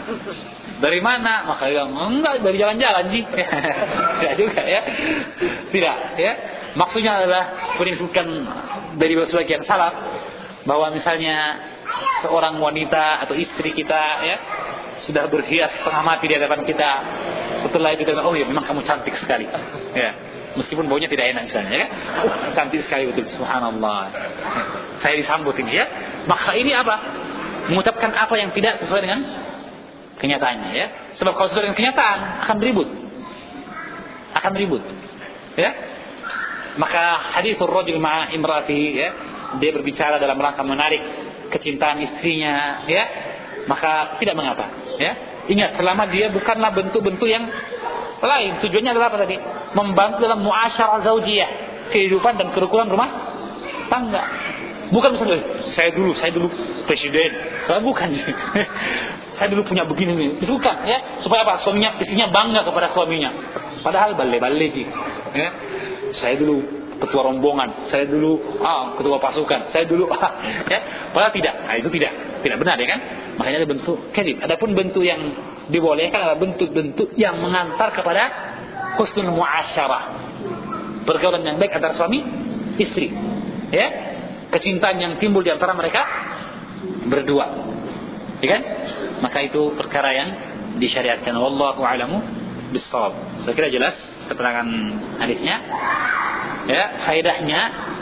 Dari mana? Maka yang enggak dari jalan-jalan sih. Tidak juga ya. Tidak, ya. Maksudnya adalah seperti disebutkan dari sebagian salaf bahwa misalnya seorang wanita atau istri kita ya sudah berhias setengah mati di hadapan kita, setelah itu kita oh ya memang kamu cantik sekali, ya meskipun baunya tidak enak misalnya, ya cantik sekali betul, subhanallah, saya disambut ini ya. Maka ini apa? Mengucapkan apa yang tidak sesuai dengan kenyataannya, ya. Sebab kalau sesuai dengan kenyataan akan ribut, akan ribut, ya. Maka hadithur rajul ma'a imra'atihi, ya, dia berbicara dalam rangka menarik kecintaan istrinya, ya, maka tidak mengapa, ya. Ingat, selama dia bukanlah bentuk-bentuk yang lain, tujuannya adalah apa tadi? Membantu dalam muasyarah zaujiyah, kehidupan dan kerukunan rumah tangga. Bukan misalnya saya dulu, saya dulu presiden, bukan. Saya dulu punya begini, bukan, ya. Supaya apa? Suaminya, istrinya bangga kepada suaminya. Padahal balle-balle sih, ya. Saya dulu ketua rombongan, saya dulu ah, ketua pasukan, saya dulu ah, ya. Padahal tidak, nah, itu tidak, tidak benar, ya kan? Makanya ada bentuk kadhib. Adapun bentuk yang dibolehkan adalah bentuk-bentuk yang mengantar kepada husnul muasyarah, pergaulan yang baik antara suami istri, ya, kecintaan yang timbul di antara mereka berdua, ya kan? Maka itu perkara yang disyariatkan. Wallahu a'lamu bissawab. Saya kira jelas keterangan hadisnya. Ya, faedahnya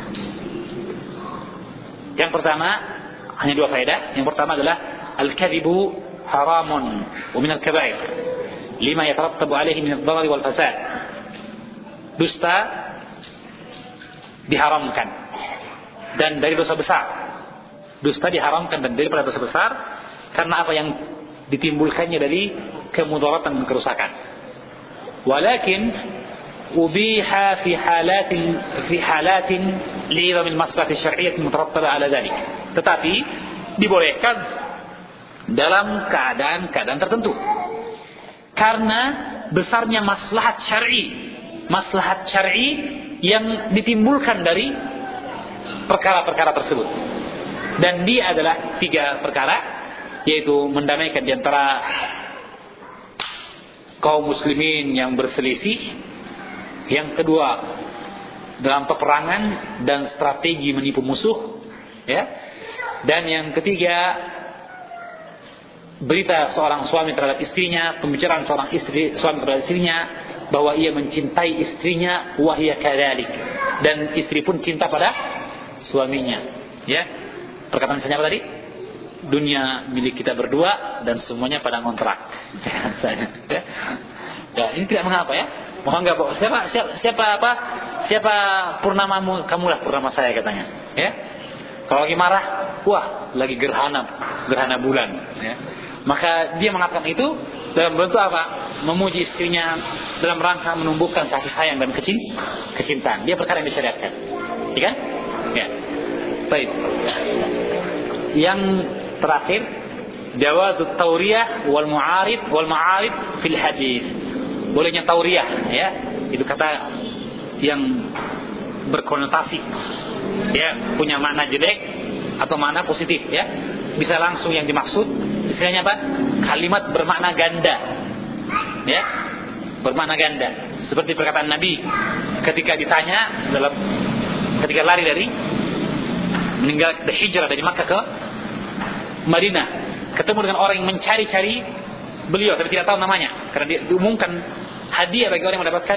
yang pertama hanya dua faedah. Yang pertama adalah al-kadhibu haramun wa min al-kaba'ir lima yatarattabu alaihi min ad-darar wal fasad. Dusta diharamkan dan dari dosa besar. Dusta diharamkan dan dari dosa besar karena apa yang ditimbulkannya dari kemudaratan dan kerusakan. Walakin ubiha fi halatin fi halatin li'idham al-maslahat asy-syar'iyyah al-mutarattibah 'ala dhalik. Tetapi dibolehkan dalam keadaan-keadaan tertentu. Karena besarnya maslahat syar'i, maslahat syar'i yang ditimbulkan dari perkara-perkara tersebut. Dan dia adalah tiga perkara, yaitu mendamaikan di antara kaum muslimin yang berselisih. Yang kedua, dalam peperangan dan strategi menipu musuh, ya. Dan yang ketiga, berita seorang suami terhadap istrinya, pembicaraan seorang istri suami terhadap istrinya bahwa ia mencintai istrinya, wahya kadzalik, dan istri pun cinta pada suaminya, ya. Perkataan misalnya apa tadi? Dunia milik kita berdua dan semuanya pada kontrak. Ya. Ya, ini tidak mengapa, ya. Mohon enggak, siapa siapa siapa apa? Siapa purnamamu? Kamulah purnama saya, katanya, ya. Kalau lagi marah, wah, lagi gerhana, gerhana bulan, ya. Maka dia mengatakan itu dalam bentuk apa? Memuji istrinya dalam rangka menumbuhkan kasih sayang dan kecin, kecintaan. Dia perkara yang disyariatkan, ya kan? Ya. Baik. Yang terakhir, jawazut tauriyah wal mu'arid wal ma'arid fil hadis. Bolehnya tauriyah, ya, itu kata yang berkonotasi, ya, punya makna jelek atau makna positif, ya. Bisa langsung yang dimaksud, istilahnya apa? Kalimat bermakna ganda, ya, bermakna ganda. Seperti perkataan Nabi ketika ditanya dalam ketika lari dari meninggal hijrah dari Makkah ke Madinah, ketemu dengan orang yang mencari-cari beliau tapi tidak tahu namanya, karena dia diumumkan hadiah bagi orang yang mendapatkan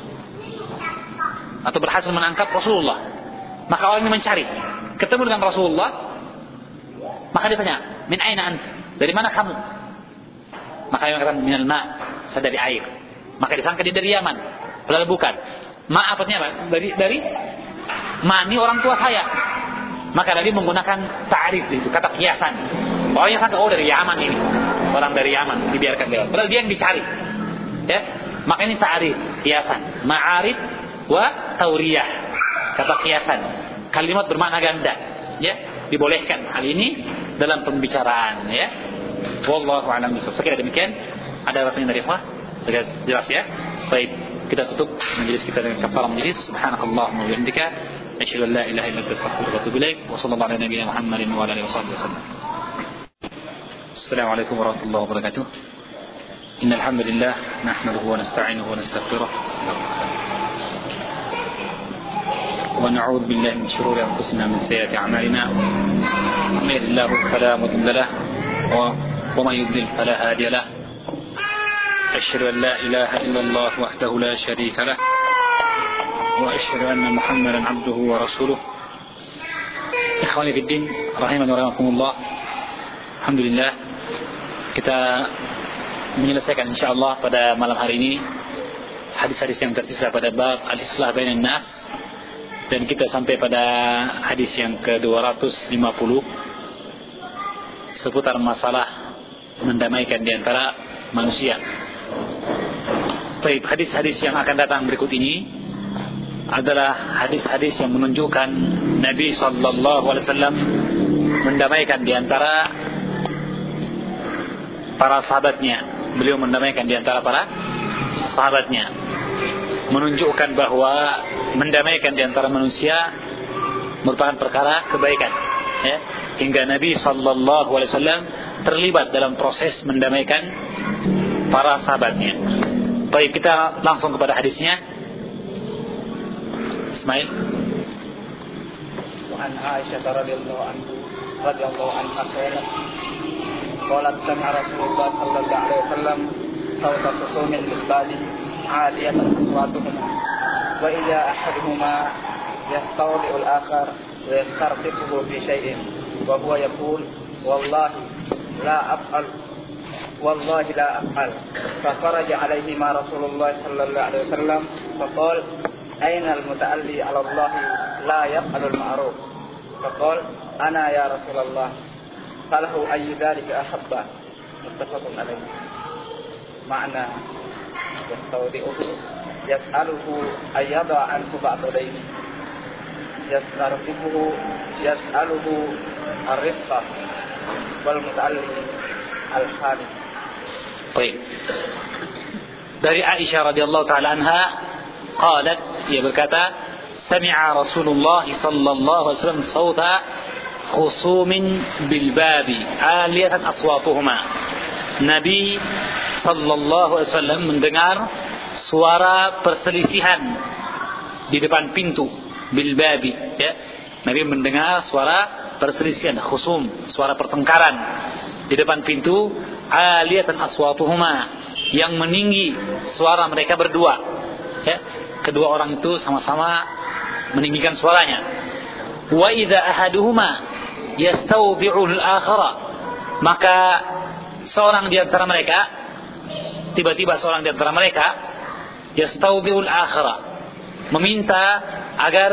atau berhasil menangkap Rasulullah. Maka orang yang mencari ketemu dengan Rasulullah, maka dia tanya, min aina ant? Dari mana kamu? Maka dia mengatakan minal ma, saya dari air. Maka disangka dia dari Yaman, padahal bukan. Ma artinya apa? Dari dari mani orang tua saya. Maka Nabi menggunakan ta'rif itu, kata kiasan. Orang yang sangka, oh dari Yaman ini, orang dari Yaman, dibiarkan lewat. Padahal dia yang dicari. Ya, maka ini ta'rif, kiasan. Ma'arif wa tauriyah. Kata kiasan. Kalimat bermakna ganda. Ya, dibolehkan hal ini dalam pembicaraan, ya. Wallahu a'lam bishawab. Sekira demikian. Ada pertanyaan dari ikhwah? Sudah jelas ya? Baik, kita tutup majelis kita dengan kafarah majelis. Subhanakallahumma wa bihamdika asyhadu an la ilaha illa anta astaghfiruka wa atubu ilaik. Wa sallallahu ala nabiyyina Muhammadin wa ala alihi wasallam. Assalamualaikum warahmatullahi wabarakatuh. Innal hamdalillah nahmaduhu wa nasta'inuhu wa nastaghfiruh. Wa na'udzu billahi min shururi anfusina min sayyiati a'malina. Man yahdihillahu fala mudilla lahu wa man yudlil fala hadiya lahu. أشهد أن لا إله إلا الله وحده لا شريك له وأشهد أن محمدا عبده ورسوله. إخواني في الدين رحمني ورحمكم الله. Alhamdulillah kita menyelesaikan insyaallah pada malam hari ini hadis-hadis yang tersisa pada bab al-islah bainan nas, dan kita sampai pada hadis yang ke dua ratus lima puluh seputar masalah mendamaikan di antara manusia. Baik, hadis-hadis yang akan datang berikut ini adalah hadis-hadis yang menunjukkan Nabi sallallahu alaihi wasallam mendamaikan di antara para sahabatnya. Beliau mendamaikan di antara para sahabatnya, menunjukkan bahwa mendamaikan di antara manusia merupakan perkara kebaikan, ya, hingga Nabi sallallahu alaihi wasallam terlibat dalam proses mendamaikan para sahabatnya. Baik, kita langsung kepada hadisnya. Ismail. Wa an Aisyah radhiyallahu anha radhiyallahu anha qalat qalat sami'a Rasulullah sallallahu alaihi wasallam sawta qusumin bil bali 'aliyatan aswatuhuma wa idza ahaduhuma yastawdi'u al-akhar wa yastarfiquhu bi shay'in wa huwa yaqul wallahi la af'al والله لا أفعل فخرج عليهما رسول الله صلى الله عليه وسلم فقال أين المتألي على الله لا يفعل المعروف فقال أنا يا رسول الله فله أي ذلك أحب متفق عليه. معنى يستودعه يسأله أن يضع عنه بعض دينه يسترفقه يسأله الرفقة والمتألي al-khalid. Baik. Dari Aisyah radhiyallahu taala anha qalat, ia berkata, sami'a Rasulullah sallallahu alaihi wasallam sauta khusumin bil babi 'aliyatan aswatuhuma. Nabi sallallahu alaihi wasallam mendengar suara perselisihan di depan pintu bil babi, ya. Nabi mendengar suara perselisihan, khusum, suara pertengkaran di depan pintu, aliyatan aswatuhuma, yang meninggi suara mereka berdua, ya. Kedua orang itu sama-sama meninggikan suaranya. Wa idza ahaduhuma yastawdi'u al-akhara, maka seorang di antara mereka, tiba-tiba seorang di antara mereka yastawdi'u al-akhara, meminta agar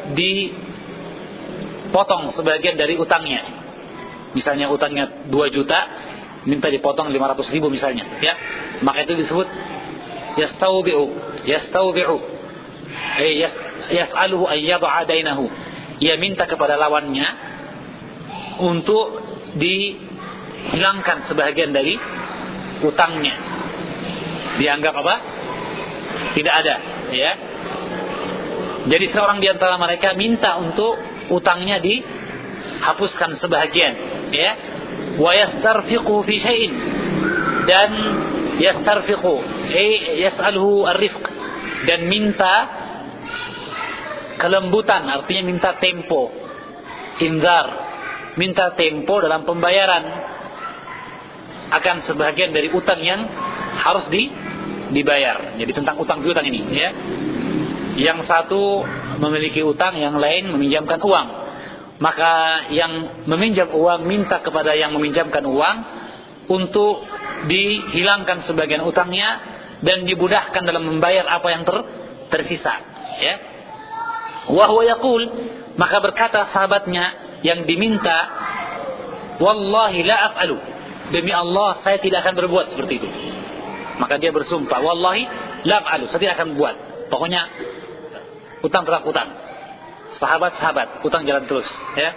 dipotong sebagian dari utangnya. Misalnya utangnya dua juta, minta dipotong lima ratus ribu misalnya, ya. Maka itu disebut yastawdi'u, yastawdi'u. Eh yas, yas'aluhu an yad'a dainahu. Ia minta kepada lawannya untuk dihilangkan sebagian dari utangnya. Dianggap apa? Tidak ada, ya. Jadi seorang di antara mereka minta untuk utangnya dihapuskan sebahagian, ya. Wa yastarfiqu fi syai'in, dan yastarfiqu ay yas'aluhu ar-rifq, dan minta kelembutan, artinya minta tempo, inzar, minta tempo dalam pembayaran akan sebahagian dari utang yang harus di, dibayar. Jadi tentang utang piutang ini, ya. Yang satu memiliki utang, yang lain meminjamkan uang. Maka yang meminjam uang minta kepada yang meminjamkan uang untuk dihilangkan sebagian utangnya dan dimudahkan dalam membayar apa yang ter, tersisa, ya. Wa huwa yaqul, maka berkata sahabatnya yang diminta, wallahi la af'alu, demi Allah saya tidak akan berbuat seperti itu. maka dia bersumpah, wallahi la af'alu, saya tidak akan buat. Pokoknya utang tetap utang. Sahabat-sahabat, utang jalan terus, ya.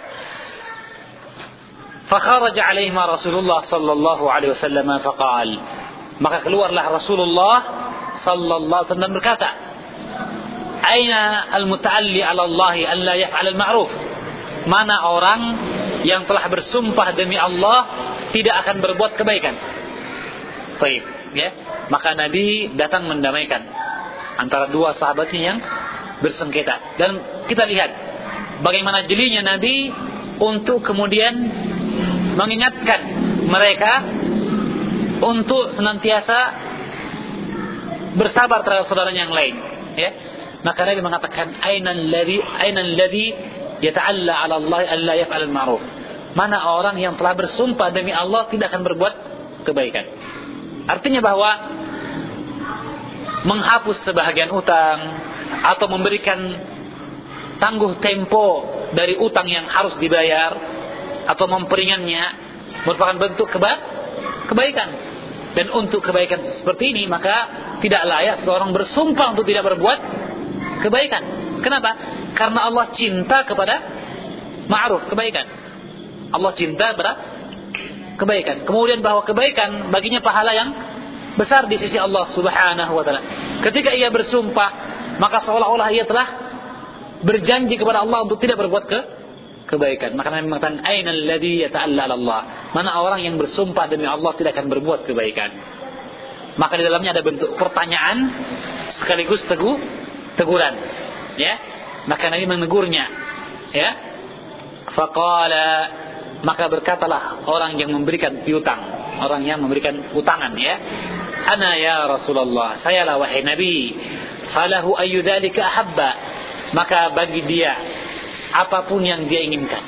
Fa kharaja alaihi Rasulullah sallallahu alaihi wasallam faqal. Maka keluarlah Rasulullah sallallahu alaihi wasallam berkata, aina al-muta'alli 'ala Allah an la yaf'al al-ma'ruf? Mana orang yang telah bersumpah demi Allah tidak akan berbuat kebaikan? Baik, ya. Maka Nabi datang mendamaikan antara dua sahabatnya yang bersengketa. Dan kita lihat bagaimana jelinya Nabi untuk kemudian mengingatkan mereka untuk senantiasa bersabar terhadap saudara yang lain, ya. Maka Nabi mengatakan, aina alladhi aina alladhi yata'alla 'ala Allah an la yaf'al al-ma'ruf? Mana orang yang telah bersumpah demi Allah tidak akan berbuat kebaikan? Artinya bahwa menghapus sebahagian utang atau memberikan tangguh tempo dari utang yang harus dibayar atau memperingannya merupakan bentuk keba- kebaikan. Dan untuk kebaikan seperti ini maka tidak layak seorang bersumpah untuk tidak berbuat kebaikan. Kenapa? Karena Allah cinta kepada ma'ruf, kebaikan. Allah cinta kepada kebaikan. Kemudian bahwa kebaikan baginya pahala yang besar di sisi Allah Subhanahu wa taala. Ketika ia bersumpah, maka seolah-olah ia telah berjanji kepada Allah untuk tidak berbuat ke kebaikan. Maka Nabi mengatakan, aina alladhi yata'alla 'ala Allah? Mana orang yang bersumpah demi Allah tidak akan berbuat kebaikan? Maka di dalamnya ada bentuk pertanyaan sekaligus teguh teguran, ya. Maka Nabi menegurnya, ya. Faqala, maka berkatalah orang yang memberikan piutang, orang yang memberikan utangan, ya. Ana ya Rasulullah, sayalah wahai Nabi. Falahu ayyu dzalika ahabba, maka bagi dia apapun yang dia inginkan.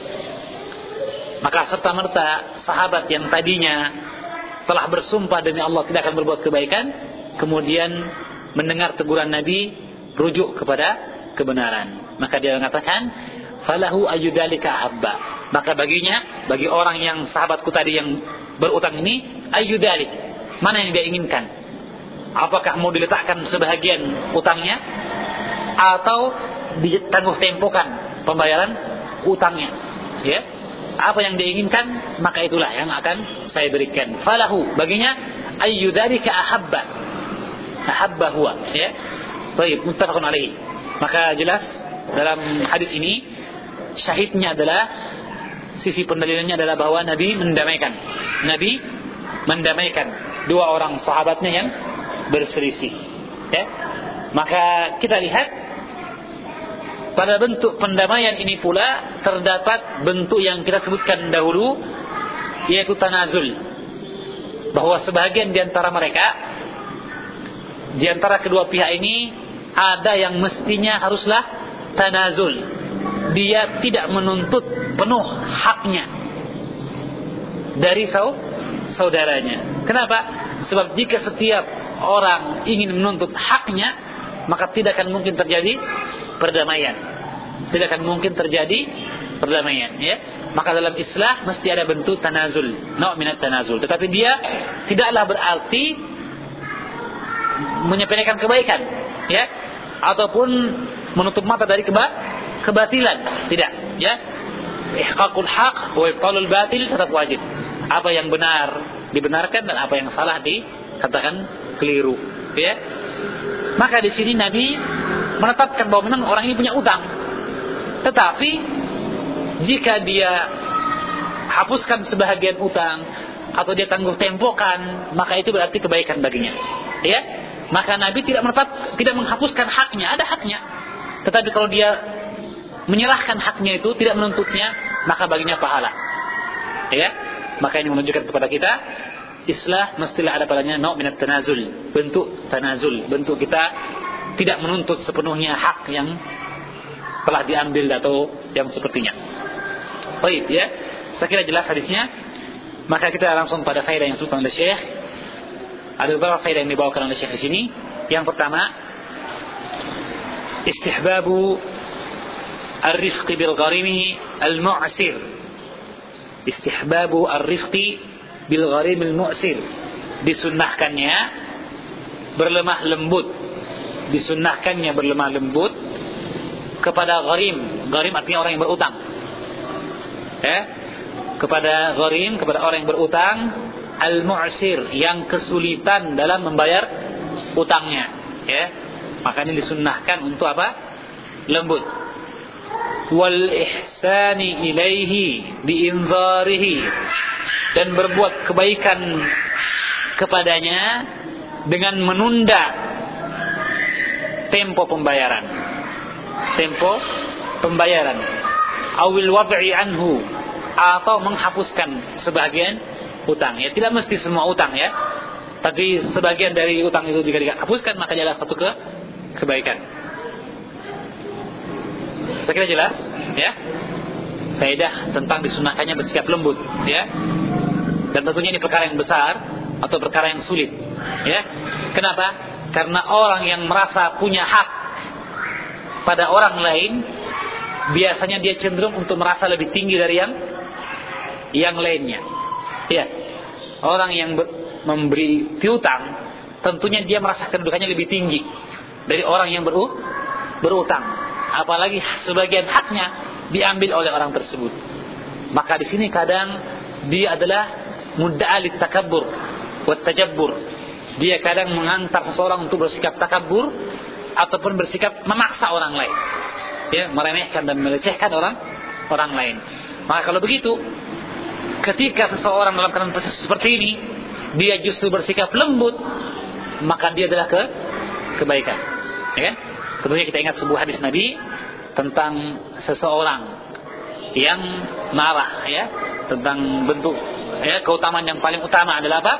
Maka serta-merta sahabat yang tadinya telah bersumpah demi Allah tidak akan berbuat kebaikan, kemudian mendengar teguran Nabi, rujuk kepada kebenaran. Maka dia mengatakan, falahu ayyu dzalika ahabba, maka baginya, bagi orang yang sahabatku tadi yang berutang ini, ayyu dzalik, mana yang dia inginkan? Apakah mau diletakkan sebahagian utangnya atau ditangguh tempokan pembayaran utangnya, ya? Apa yang diinginkan maka itulah yang akan saya berikan. Falahu, baginya, ayyu dzalika ahabba, ahabba huwa, ya. Baik, muttafaqun alaihi. Maka jelas dalam hadis ini syahidnya adalah, sisi pendalilannya adalah bahwa Nabi mendamaikan. Nabi mendamaikan dua orang sahabatnya yang berselisih, ya. Maka kita lihat pada bentuk pendamaian ini pula terdapat bentuk yang kita sebutkan dahulu, yaitu tanazul. Bahwa sebahagian di antara mereka, di antara kedua pihak ini, ada yang mestinya haruslah tanazul. Dia tidak menuntut penuh haknya dari saudaranya. Kenapa? Sebab jika setiap orang ingin menuntut haknya, maka tidak akan mungkin terjadi perdamaian. Tidak akan mungkin terjadi perdamaian, ya. Maka dalam islah mesti ada bentuk tanazul, nau' minat tanazul. Tetapi dia tidaklah berarti menyepelekan kebaikan, ya, ataupun menutup mata dari keba kebatilan, tidak, ya. Ihqaqul haq wa ibtalul batil tetap wajib. Apa yang benar dibenarkan dan apa yang salah dikatakan keliru, ya. Maka di sini Nabi menetapkan bahwa memang orang ini punya utang, tetapi jika dia hapuskan sebahagian utang atau dia tangguh tempokan, maka itu berarti kebaikan baginya, ya. Maka Nabi tidak menetap, tidak menghapuskan haknya, ada haknya, tetapi kalau dia menyerahkan haknya itu, tidak menuntutnya, maka baginya pahala, ya. Maka ini menunjukkan kepada kita, islah mestilah ada padanya nau' minat tanazul, bentuk tanazul, bentuk kita tidak menuntut sepenuhnya hak yang telah diambil atau yang sepertinya. Baik, ya. Saya kira jelas hadisnya. Maka kita langsung pada faedah yang disebutkan oleh Syekh. Ada beberapa faedah yang dibawakan oleh Syekh di sini. Yang pertama, istihbabu ar-rifqi bil gharimi al-mu'sir. Istihbabu ar-rifqi bil gharim al-mu'sir. Disunnahkannya berlemah lembut, disunnahkannya berlemah lembut kepada gharim. Gharim artinya orang yang berutang. Ya, kepada gharim, kepada orang yang berutang, al-mu'sir, yang kesulitan dalam membayar utangnya. Ya, makanya disunnahkan untuk apa? Lembut. Wal ihsani ilaihi biinzarihi, dan berbuat kebaikan kepadanya dengan menunda tempo pembayaran. Tempo pembayaran. Awil wad'i anhu, atau menghapuskan sebagian utang. Ya, tidak mesti semua utang ya. Tapi sebagian dari utang itu jika dihapuskan maka adalah satu ke kebaikan. Saya kira jelas ya. Faedah tentang disunahkannya bersikap lembut ya. Dan tentunya ini perkara yang besar atau perkara yang sulit ya. Kenapa? Karena orang yang merasa punya hak pada orang lain, biasanya dia cenderung untuk merasa lebih tinggi dari yang yang lainnya. Ya. Orang yang ber, memberi piutang, tentunya dia merasa kedudukannya lebih tinggi dari orang yang beru, berutang. Apalagi sebagian haknya diambil oleh orang tersebut. Maka di sini kadang dia adalah mudda'alit takabbur wa tajabbur. Dia kadang mengantar seseorang untuk bersikap takabur ataupun bersikap memaksa orang lain. Ya, meremehkan dan melecehkan orang orang lain. Maka kalau begitu, ketika seseorang dalam keadaan seperti ini, dia justru bersikap lembut, maka dia adalah ke kebaikan. Ya kan? Tentunya kita ingat sebuah hadis Nabi tentang seseorang yang marah, ya, tentang bentuk, ya, keutamaan yang paling utama adalah apa?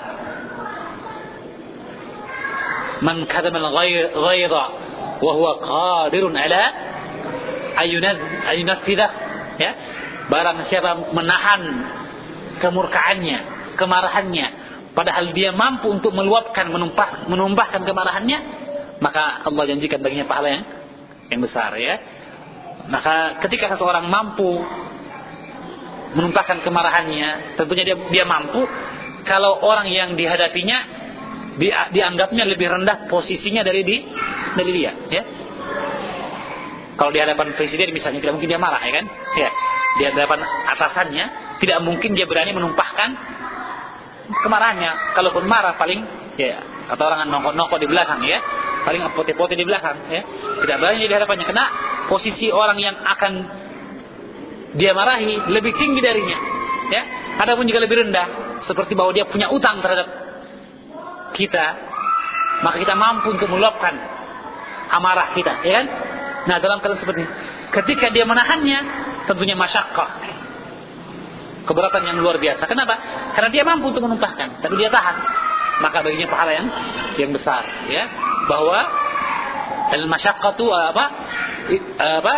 Man kadama al-ghayra wa huwa qadirun ala ayunathidah, ya. Barang siapa menahan kemurkaannya, kemarahannya, padahal dia mampu untuk meluapkan, menumpah, menumpahkan kemarahannya, maka Allah janjikan baginya pahala yang yang besar, ya. Maka ketika seseorang mampu menumpahkan kemarahannya, tentunya dia dia mampu. Kalau orang yang dihadapinya di, dianggapnya lebih rendah posisinya dari di dari dia, ya. Kalau di hadapan presiden misalnya, tidak mungkin dia marah, ya kan? Ya. Di hadapan atasannya, tidak mungkin dia berani menumpahkan kemarahannya. Kalaupun marah, paling, ya, kata orang nongkok-nongkok di belakang, ya, paling pote-pote di belakang, ya. Tidak berani di hadapannya, karena posisi orang yang akan dia marahi lebih tinggi darinya, ya. Adapun jika lebih rendah, seperti bahwa dia punya utang terhadap kita, maka kita mampu untuk meluapkan amarah kita, ya kan? Nah, dalam keadaan seperti ini, ketika dia menahannya, tentunya masyaqqah, keberatan yang luar biasa. Kenapa? Karena dia mampu untuk menumpahkan, tapi dia tahan, maka baginya pahala yang yang besar, ya. Bahwa al-masyaqqatu apa? Apa?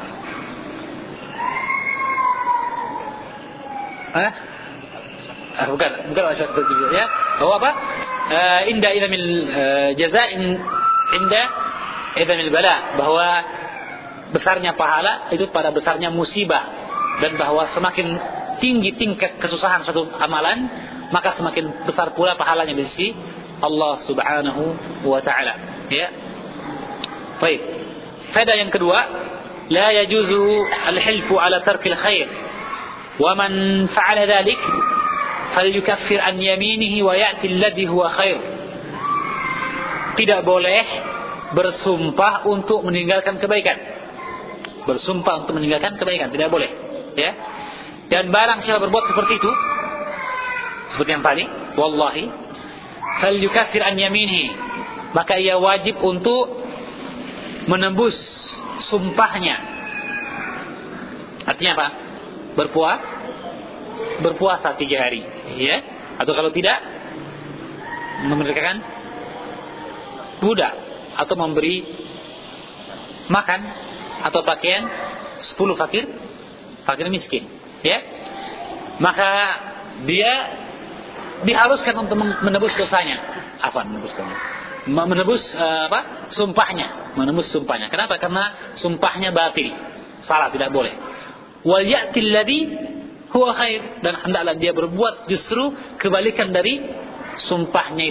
Eh? Ah, bukan, bukan masyaqqatu, ya. Bahwa apa? Uh, inda idamil uh, jaza'in inda idamil bala, bahwa besarnya pahala itu pada besarnya musibah, dan bahwa semakin tinggi tingkat kesusahan suatu amalan, maka semakin besar pula pahalanya di sisi Allah Subhanahu wa taala, ya. Baik. Faedah yang kedua, la yajuzu al-hilfu ala tarkil khair, wa man fa'ala dhalik falyukaffir an yaminihi wa ya'ti alladhi huwa khair. Tidak boleh bersumpah untuk meninggalkan kebaikan. Bersumpah untuk meninggalkan kebaikan tidak boleh, ya. Dan barang siapa berbuat seperti itu, seperti yang tadi, wallahi, falyukaffir an yaminihi, maka ia wajib untuk menembus sumpahnya. Artinya apa? Berpuasa, berpuasa tiga hari, ya. Atau kalau tidak, memerdekakan budak, atau memberi makan atau pakaian sepuluh fakir fakir miskin, ya. Maka dia diharuskan untuk menebus dosanya. Apa menebus dosanya? Menebus uh, apa? Sumpahnya, menebus sumpahnya. Kenapa? Karena sumpahnya batil, salah, tidak boleh. Wal ya'til ladzi huwa khair, dan hendaklah dia berbuat justru kebalikan dari sumpahnya itu,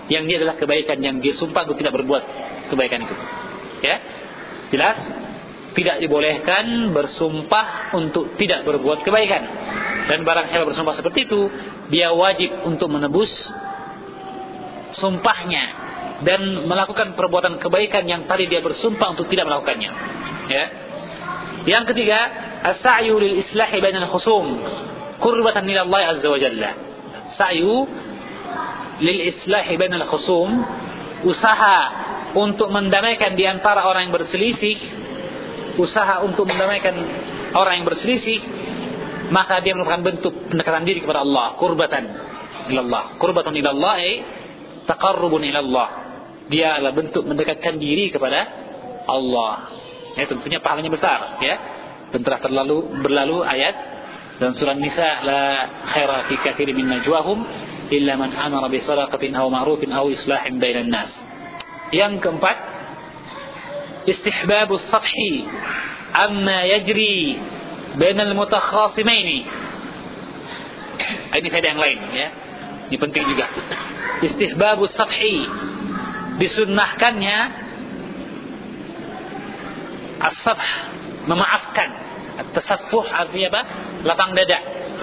yang dia adalah kebaikan, yang dia sumpah untuk tidak berbuat kebaikan itu. Ya, jelas tidak dibolehkan bersumpah untuk tidak berbuat kebaikan. Dan barang siapa bersumpah seperti itu, dia wajib untuk menebus sumpahnya dan melakukan perbuatan kebaikan yang tadi dia bersumpah untuk tidak melakukannya. Ya. Yang ketiga, as-sa'yu lil islahi bainal khusum qurbatan ila Allah azza wa jalla. Sa'yu lil islahi bainal khusum, usaha untuk mendamaikan di antara orang yang berselisih, usaha untuk mendamaikan orang yang berselisih, maka dia merupakan bentuk pendekatan diri kepada Allah, qurbatan ila Allah. Qurbatan ila Allah ay taqarrubun ila Allah. Dia adalah bentuk mendekatkan diri kepada Allah. Ya, tentunya pahalanya besar, ya. Dan telah terlalu berlalu ayat dan surah Nisa, la khaira fi katsirin min najwahum illa man amara bi sadaqatin aw ma'rufin aw islahin bainan nas. Yang keempat, istihbabus sathi amma yajri bainal mutakhasimaini. Ini faedah yang lain, ya. Ini penting juga. Istihbabus sathi, disunnahkannya as-safh, memaafkan. At-tasaffuh artinya apa? Lapang dada.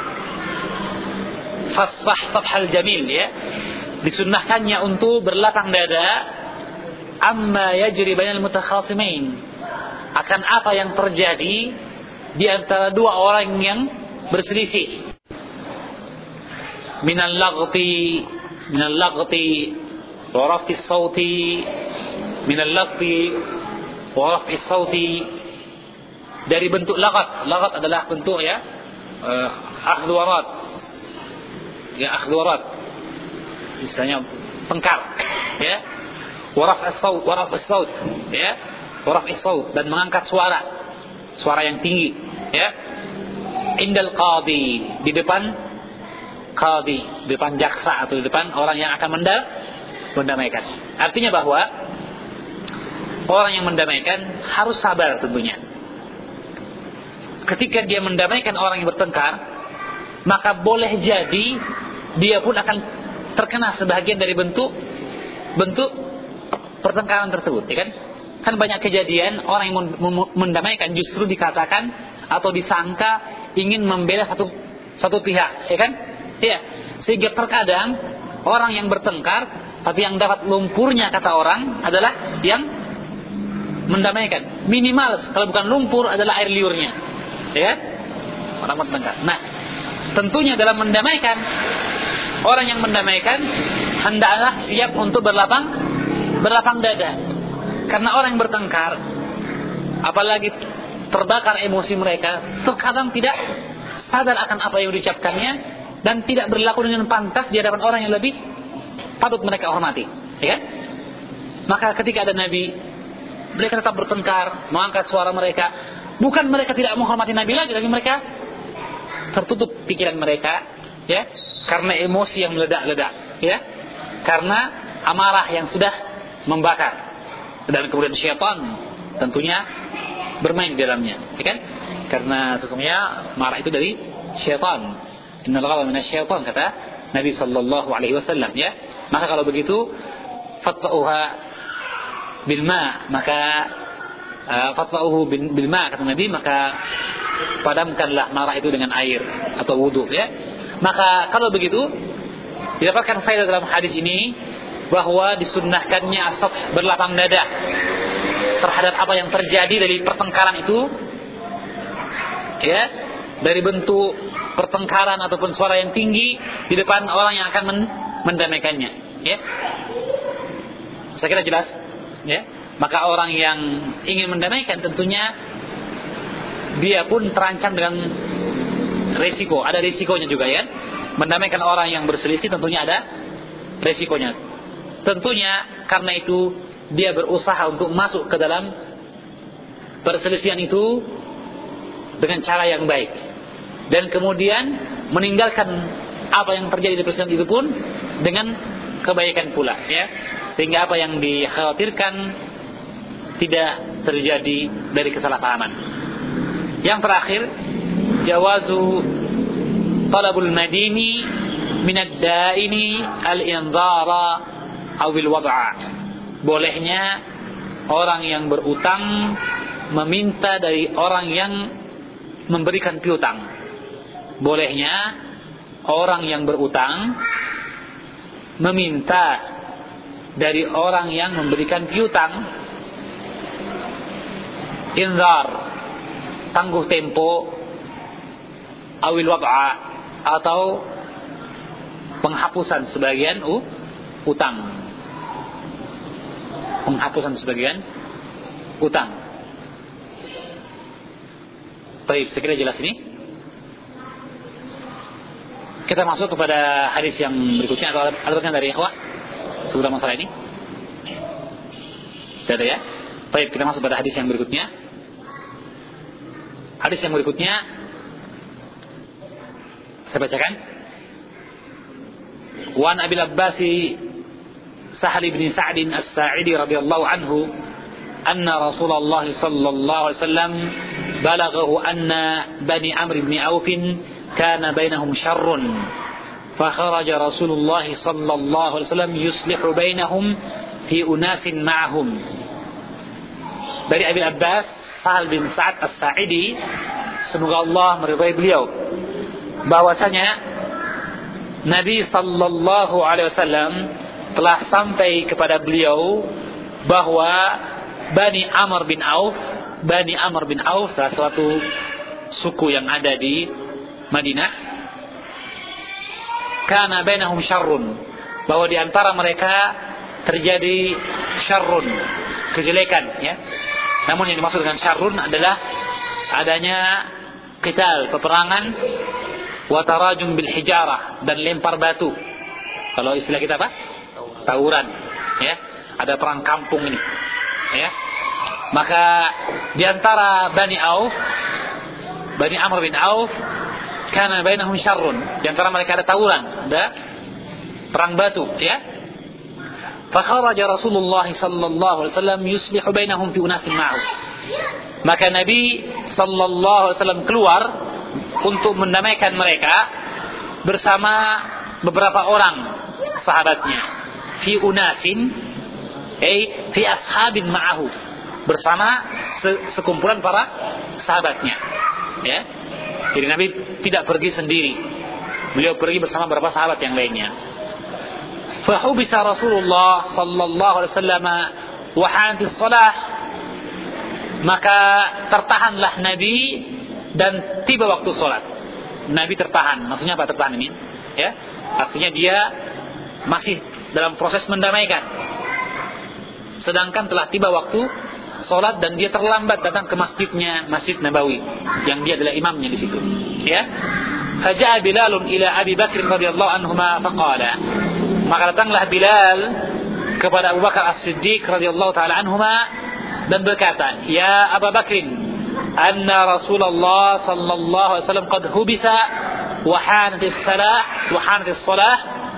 Fasfah safhal jamil, ya. Disunnahkannya untuk berlapang dada amma yajri bainal mutakhasimain, akan apa yang terjadi di antara dua orang yang berselisih. Minal laghti minal laghti wa raf'i sauti, minal laghti wa raf'i sauti, dari bentuk laghat. Laghat adalah bentuk, ya, uh, akhdhu warat. Ya, akhdhu warat. Misalnya tengkar, ya. Wa raf'is saut, wa raf'is saut, ya. Wa raf'is saut, dan mengangkat suara. Suara yang tinggi, ya. Indal qadi, di depan qadi, di depan jaksa atau di depan orang yang akan mendam, mendamaikan. Artinya bahwa orang yang mendamaikan harus sabar tentunya. Ketika dia mendamaikan orang yang bertengkar, maka boleh jadi dia pun akan terkena sebahagian dari bentuk bentuk pertengkaran tersebut, ya kan? Kan banyak kejadian orang yang mendamaikan justru dikatakan atau disangka ingin membela satu satu pihak, ya kan? Ya, sehingga terkadang orang yang bertengkar tapi yang dapat lumpurnya, kata orang, adalah yang mendamaikan. Minimal kalau bukan lumpur adalah air liurnya, ya kan? Orang bertengkar. Nah, tentunya dalam mendamaikan, orang yang mendamaikan hendaklah siap untuk berlapang berlapang dada. Karena orang yang bertengkar, apalagi terbakar emosi mereka, terkadang tidak sadar akan apa yang diucapkannya dan tidak berlaku dengan pantas di hadapan orang yang lebih patut mereka hormati, ya kan? Maka ketika ada Nabi, mereka tetap bertengkar, mengangkat suara mereka. Bukan mereka tidak menghormati Nabi lagi, tapi mereka tertutup pikiran mereka, ya, karena emosi yang meledak-ledak, ya, karena amarah yang sudah membakar. Dan kemudian syaitan tentunya bermain di dalamnya, ya kan? Karena sesungguhnya marah itu dari syaitan. Innal ghadaba minasyaitan, kata Nabi sallallahu alaihi wasallam, ya. Maka kalau begitu fatwa'uha bil ma, maka uh, fatwa'uhu bil ma, kata Nabi, maka padamkanlah marah itu dengan air atau wudu, ya. Maka kalau begitu didapatkan faedah dalam hadis ini bahwa disunnahkannya asaf, berlapang dada terhadap apa yang terjadi dari pertengkaran itu, ya, dari bentuk pertengkaran ataupun suara yang tinggi di depan orang yang akan mendamaikannya, ya. Saya kira jelas, ya. Maka orang yang ingin mendamaikan tentunya dia pun terancam dengan risiko, ada risikonya juga, ya. Mendamaikan orang yang berselisih tentunya ada risikonya. Tentunya karena itu dia berusaha untuk masuk ke dalam perselisihan itu dengan cara yang baik, dan kemudian meninggalkan apa yang terjadi di perselisihan itu pun dengan kebaikan pula, ya, sehingga apa yang dikhawatirkan tidak terjadi dari kesalahpahaman. Yang terakhir, jawazu talabul madini minad da'ini al-inzara awil wad'a. Bolehnya orang yang berutang meminta dari orang yang memberikan piutang. Bolehnya orang yang berutang meminta dari orang yang memberikan piutang. Inzar, tangguh tempo, awil wad'a, atau penghapusan sebagian uh, utang. Penghapusan sebagian utang. Baik, sekira jelas ini. Kita masuk kepada hadis yang berikutnya. Atau ada pertanyaan dari ikhwah seputar masalah ini? Tidak ada ya? Baik, kita masuk pada hadis yang berikutnya. Hadis yang berikutnya saya bacakan. Wan Abil Abbasi Sahal bin Sa'd As-Sa'idi radhiyallahu anhu anna Rasulullah sallallahu alaihi wasallam balaghahu anna Bani Amr bin Auf kana bainahum syarrun fa kharaja Rasulullah sallallahu alaihi wasallam yuslihu bainahum fi unasin ma'ahum. Dari Abil Abbas Sahal bin Sa'd As-Sa'idi, semoga Allah meridai beliau, bahwasanya Nabi sallallahu alaihi wasallam telah sampai kepada beliau bahwa Bani Amr bin Auf, Bani Amr bin Auf salah satu suku yang ada di Madinah, kana bainahum syarrun, bahwa di antara mereka terjadi syarrun, kejelekan, ya. Namun yang dimaksud dengan syarrun adalah adanya qital, peperangan, wa tarajum bil hijarah, dan lempar batu. Kalau istilah kita apa? Tawuran, ya. Ada perang kampung ini, ya. Maka di antara Bani Auf, Bani Amr bin Auf, kana bainahum syarrun, di antara mereka ada tawuran, ada perang batu, ya. Fa kharaja Rasulullah sallallahu alaihi wasallam yuslihu bainahum fi unasin ma'u. Maka Nabi sallallahu alaihi wasallam keluar untuk mendamaikan mereka bersama beberapa orang sahabatnya. Fi unasin, ay fi ashabin ma'ahu, bersama sekumpulan para sahabatnya, ya. Jadi Nabi tidak pergi sendiri, beliau pergi bersama beberapa sahabat yang lainnya. Fa hubisa Rasulullah sallallahu alaihi wasallam wa hantis shalah, maka tertahanlah Nabi dan tiba waktu salat. Nabi tertahan, maksudnya apa tertahan ini? Ya, artinya dia masih dalam proses mendamaikan, sedangkan telah tiba waktu salat dan dia terlambat datang ke masjidnya, Masjid Nabawi, yang dia adalah imamnya di situ, ya. Faja'a Bilalun ila Abi Bakr radhiyallahu anhuma faqala, maka datanglah Bilal kepada Abu Bakar As-Siddiq radhiyallahu taala anhuma dan berkata, "Ya Abu Bakr, anna Rasulullah sallallahu alaihi wasallam qad hubisa wa hanat as-salah wa hanat as-salah,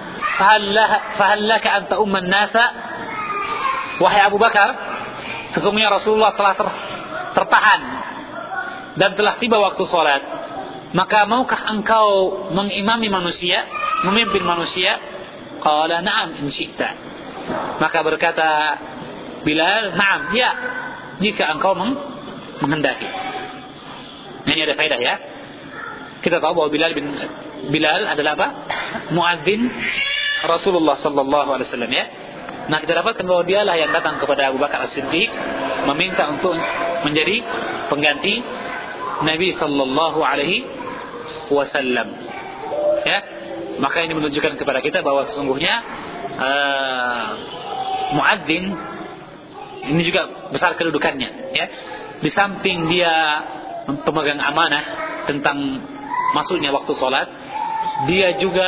fahal laka an ta'umma an-nasa?" Wahai Abu Bakar, sesungguhnya Rasulullah telah ter, tertahan dan telah tiba waktu salat. Maka maukah engkau mengimami manusia, memimpin manusia? Qala na'am in syi'ta. Maka berkata Bilal, "Na'am, ya, jika engkau meng- menghendaki." Nah, ini ada faedah, ya. Kita tahu bahwa Bilal bin Bilal adalah apa? Muadzin Rasulullah sallallahu alaihi wasallam, ya. Nah, kita dapatkan bahwa dialah yang datang kepada Abu Bakar As-Siddiq meminta untuk menjadi pengganti Nabi sallallahu alaihi wasallam, ya. Maka ini menunjukkan kepada kita bahwa sesungguhnya uh, muadzin ini juga besar kedudukannya, ya. Di samping dia pemegang amanah tentang masuknya waktu salat, dia juga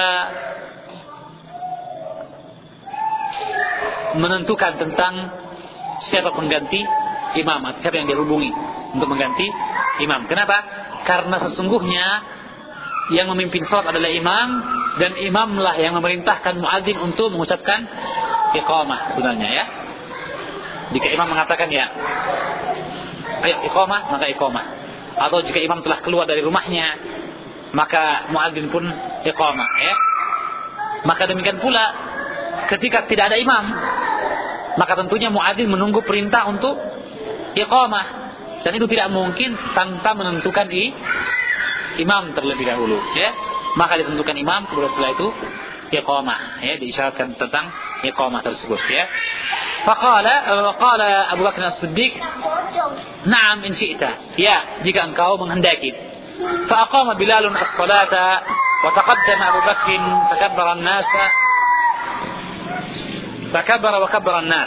menentukan tentang siapa pengganti imam, atau siapa yang dihubungi untuk mengganti imam. Kenapa? Karena sesungguhnya yang memimpin salat adalah imam, dan imamlah yang memerintahkan muadzin untuk mengucapkan iqamah sebenarnya, ya. Jika imam mengatakan, ya, ayo iqamah, maka iqamah. Atau jika imam telah keluar dari rumahnya, maka muadzin pun iqamah, ya. Maka demikian pula ketika tidak ada imam, maka tentunya muadzin menunggu perintah untuk iqamah, dan itu tidak mungkin tanpa menentukan i, imam terlebih dahulu, ya. Maka ditentukan imam, kemudian setelah itu iqamah, ya, diisyaratkan tentang iqamah tersebut, ya. Faqala qala Abu Bakar As-Siddiq, "Na'am in syi'ta." Ya, jika engkau menghendaki. Fa aqama Bilal as-salata wa taqaddama Abu Bakr fakabbara an-nas fakabbara wa kabbara an-nas.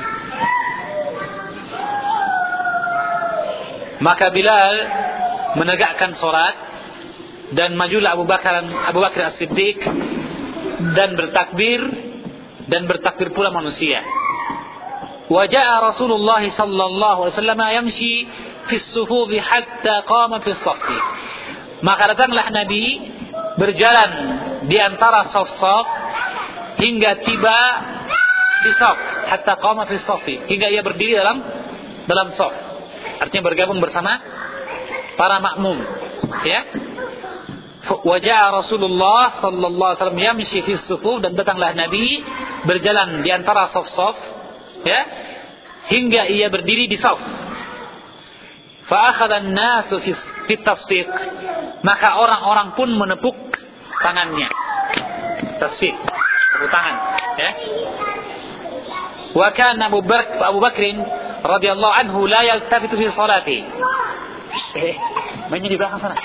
Maka Bilal menegakkan salat dan majulah Abu Bakar Abu Bakar As-Siddiq dan bertakbir dan bertakbir pula manusia. Wa jaa Rasulullah sallallahu alaihi wasallam yamshi fi as-sufuf hatta qama fi as-saff. Maka datanglah Nabi berjalan di antara saf-saf hingga tiba di saf, hatta qama fi as-saff, hingga ia berdiri dalam dalam saf. Artinya bergabung bersama para makmum, ya. Wajah Rasulullah sallallahu alaihi wasallam yamshi fi as-sufuf, dan datanglah Nabi berjalan di antara saf-saf, ya, hingga ia berdiri di saf. Fa akhadha an-nasu fi at-tasfiq, maka orang-orang pun menepuk tangannya. Tasfiq, tepuk tangan, ya. Wa kana Abu Bakr Abu Bakr radhiyallahu anhu la yaltafitu fi salati. Eh, mainnya di belakang sana.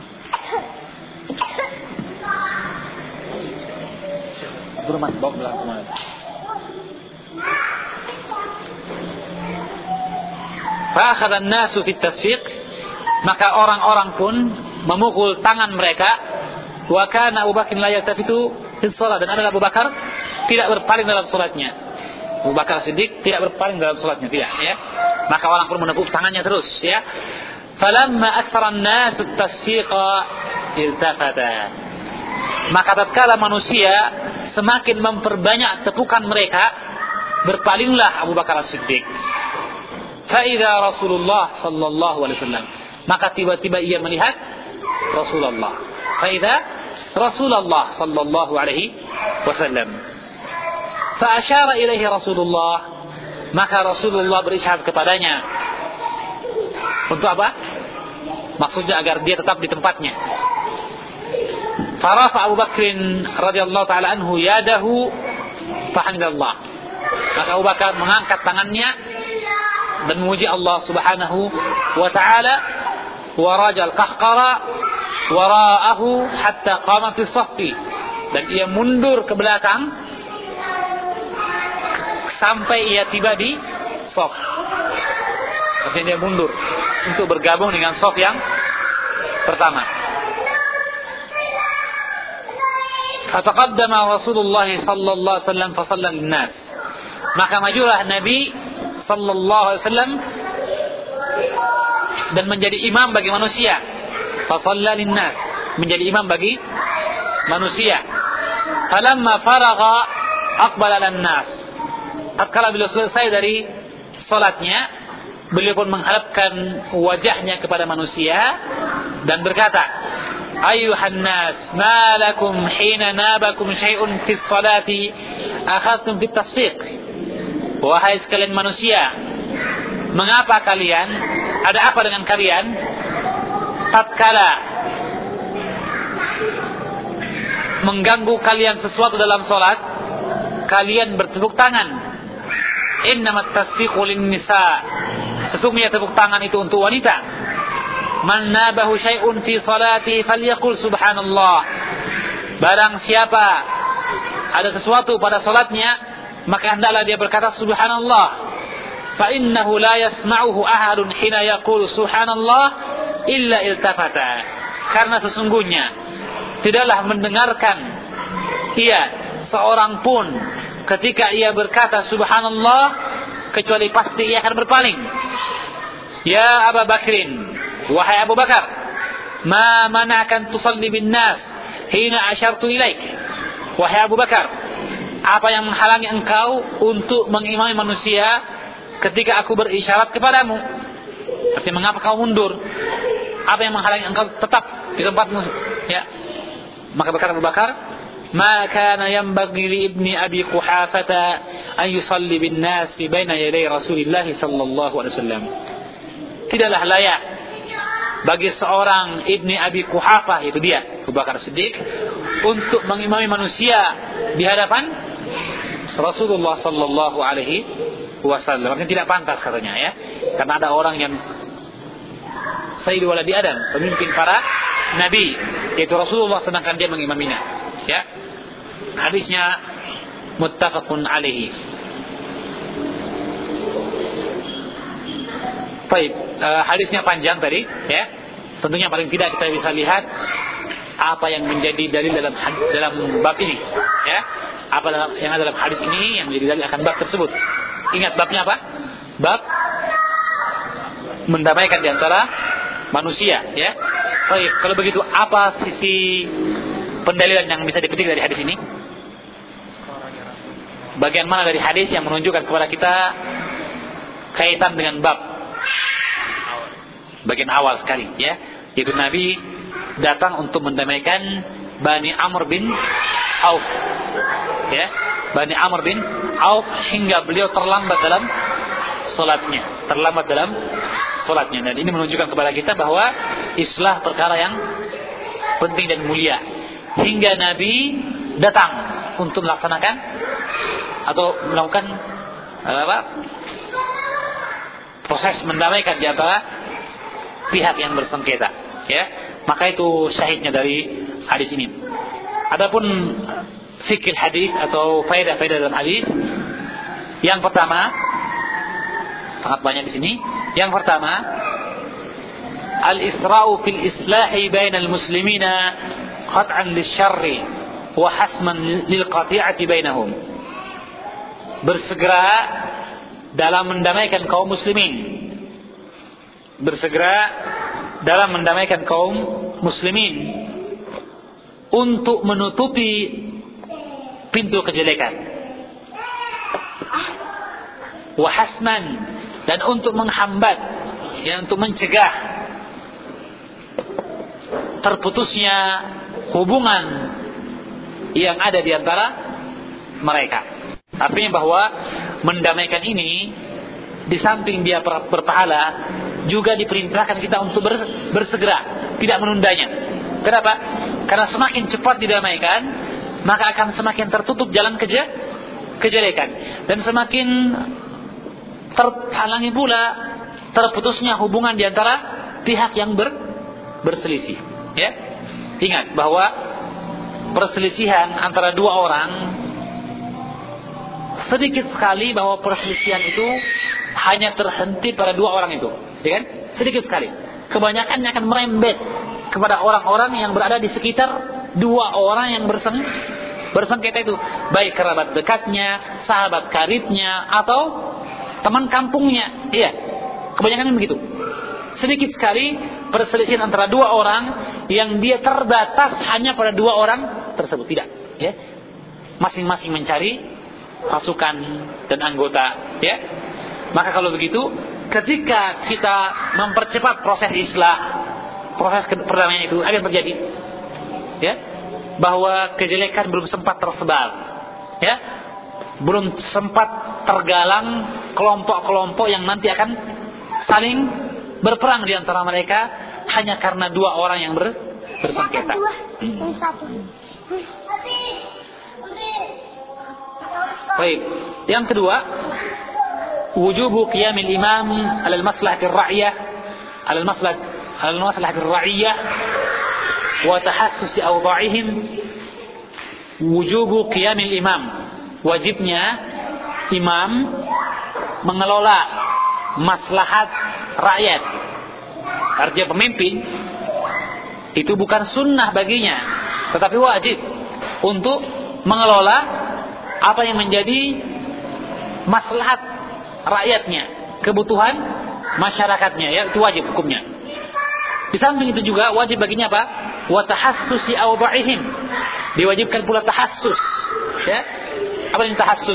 Berman, bawa belakang semua. Fa akhadha an-nasu fi at-tasfiq, maka orang-orang pun memukul tangan mereka. Wa kana Abu Bakr la yaltafitu fi shalah, dan adalah Abu Bakar tidak berpaling dalam salatnya. Abu Bakar Siddiq tidak berpaling dalam salatnya, tidak, ya. Maka orang pun menepuk tangannya terus, ya. Falamma aktsara an-nas at-tasfiqa iltafata. Maka tatkala manusia semakin memperbanyak tepukan mereka, berpalinglah Abu Bakar As-Siddiq. Fa idza Rasulullah sallallahu alaihi wasallam, maka tiba-tiba ia melihat Rasulullah. Fa idza Rasulullah sallallahu alaihi wasallam. Fa asyara ilaihi Rasulullah, maka Rasulullah berisyarat kepadanya. Untuk apa? Maksudnya agar dia tetap di tempatnya. Farafa Abu Bakr radhiyallahu taala anhu yadahu fahamdallah. Maka Abu Bakar mengangkat tangannya dan memuji Allah Subhanahu wa taala, wa rajal qahqara wara'ahu hatta qama fi shaffi, dan ia mundur ke belakang sampai ia tiba di shaf. Artinya dia mundur untuk bergabung dengan shaf yang pertama. Fataqaddama Rasulullah sallallahu alaihi wasallam fa shalla lin-nas. Maka majulah Nabi sallallahu alaihi wasallam dan menjadi imam bagi manusia. Fa shalla lin-nas, menjadi imam bagi manusia. Falamma faragha aqbala lin-nas. Tatkala beliau selesai dari salatnya, beliau pun menghadapkan wajahnya kepada manusia dan berkata, "Ayyuhan nas, ma lakum hina nabakum syai'un fi sholati akhadtum fi tasfiq." Wahai sekalian manusia, mengapa kalian, ada apa dengan kalian tatkala mengganggu kalian sesuatu dalam salat, kalian bertepuk tangan? Innamat tasfiqu lin-nisa, sesungguhnya tepuk tangan itu untuk wanita. Man nabahu syai'un fi salati falyaqul subhanallah. Barang siapa ada sesuatu pada salatnya, maka hendaklah dia berkata subhanallah. Fa innahu la yasma'uhu ahadun hina yaqulu subhanallah illa iltafata. Karena sesungguhnya tidaklah mendengarkan ia seorang pun ketika ia berkata subhanallah kecuali pasti ia akan berpaling. Ya Abu Bakrin, wahai Abu Bakar, ma mana'akan tusalli bin nas hina asyartu ilaik. Wahai Abu Bakar, apa yang menghalangi engkau untuk mengimami manusia ketika aku berisyarat kepadamu? Artinya mengapa kau mundur? Apa yang menghalangi engkau tetap di tempatmu? Ya. Maka berkata Abu Bakar, ma kana yanbaghi li ibni Abi Quhafata an yusalli bin nasi baina yaday Rasulillah sallallahu alaihi wasallam. Tidaklah layak bagi seorang ibni Abi Quhafah, itu dia Abu Bakar Siddiq, untuk mengimami manusia di hadapan Rasulullah sallallahu alaihi wasallam. Artinya tidak pantas katanya ya, karena ada orang yang Sayyid waladi Adam, pemimpin para nabi, yaitu Rasulullah, sedangkan dia mengimaminya. Ya, hadisnya muttafaqun alaihi. Baik, uh, hadisnya panjang tadi, ya. Tentunya paling tidak kita bisa lihat apa yang menjadi dalil dalam dalam bab ini, ya. Apa dalam, yang ada dalam hadis ini yang menjadi dalil akan bab tersebut. Ingat babnya apa? Bab mendamaikan di antara manusia, ya. Baik, kalau begitu apa sisi pendalilan yang bisa dipetik dari hadis ini? Bagian mana dari hadis yang menunjukkan kepada kita kaitan dengan bab? Bagian awal sekali, ya, yaitu Nabi datang untuk mendamaikan Bani Amr bin Auf, ya, Bani Amr bin Auf, hingga beliau terlambat dalam solatnya, terlambat dalam solatnya. Dan ini menunjukkan kepada kita bahwa islah perkara yang penting dan mulia, hingga Nabi datang untuk melaksanakan atau melakukan apa, proses mendamaikan di antara pihak yang bersengketa, ya. Maka itu syahidnya dari hadis ini. Adapun fikih hadis atau faedah-faedah dalam hadis, yang pertama, sangat banyak di sini. Yang pertama, al-isra'u fil islahi bainal muslimina qat'an lisyarri wa hasman lil qati'ati bainahum. Bersegera dalam mendamaikan kaum muslimin. Bersegera dalam mendamaikan kaum muslimin untuk menutupi pintu kejelekan. Wa hasman, dan untuk menghambat, ya, untuk mencegah terputusnya hubungan yang ada di antara mereka. Artinya bahwa mendamaikan ini, di samping dia berpahala, juga diperintahkan kita untuk bersegera, tidak menundanya. Kenapa? Karena semakin cepat didamaikan, maka akan semakin tertutup jalan keje, kejelekan, dan semakin terhalangi pula terputusnya hubungan di antara pihak yang ber, berselisih. Ya, ingat bahwa perselisihan antara dua orang, sedikit sekali bahwa perselisihan itu hanya terhenti pada dua orang itu, ya kan? Sedikit sekali. Kebanyakannya akan merembet kepada orang-orang yang berada di sekitar dua orang yang berseng, bersengketa itu, baik kerabat dekatnya, sahabat karibnya, atau teman kampungnya. Iya, kebanyakan begitu. Sedikit sekali perselisihan antara dua orang yang dia terbatas hanya pada dua orang tersebut, tidak, ya. Masing-masing mencari pasukan dan anggota, ya. Maka kalau begitu, ketika kita mempercepat proses islah, proses perdamaian itu akan terjadi, ya, bahwa kejelekan belum sempat tersebar, ya, belum sempat tergalang kelompok-kelompok yang nanti akan saling berperang di antara mereka hanya karena dua orang yang ber, bersengketa. Hmm. Baik, yang kedua, wujubu qiyamil imam 'ala al-maslahatir ra'iyah 'ala al-maslahat 'ala al-maslahatir ra'iyah wa tahassus awda'ihim. Wujubu qiyamil imam, wajibnya imam mengelola maslahat rakyat. Artinya pemimpin itu bukan sunnah baginya, tetapi wajib untuk mengelola apa yang menjadi maslahat rakyatnya, kebutuhan masyarakatnya, ya, itu wajib hukumnya. Di samping itu juga wajib baginya apa? Wa tahassusi awda'ihim. Diwajibkan pula tahassus, ya. Apa yang tahassus?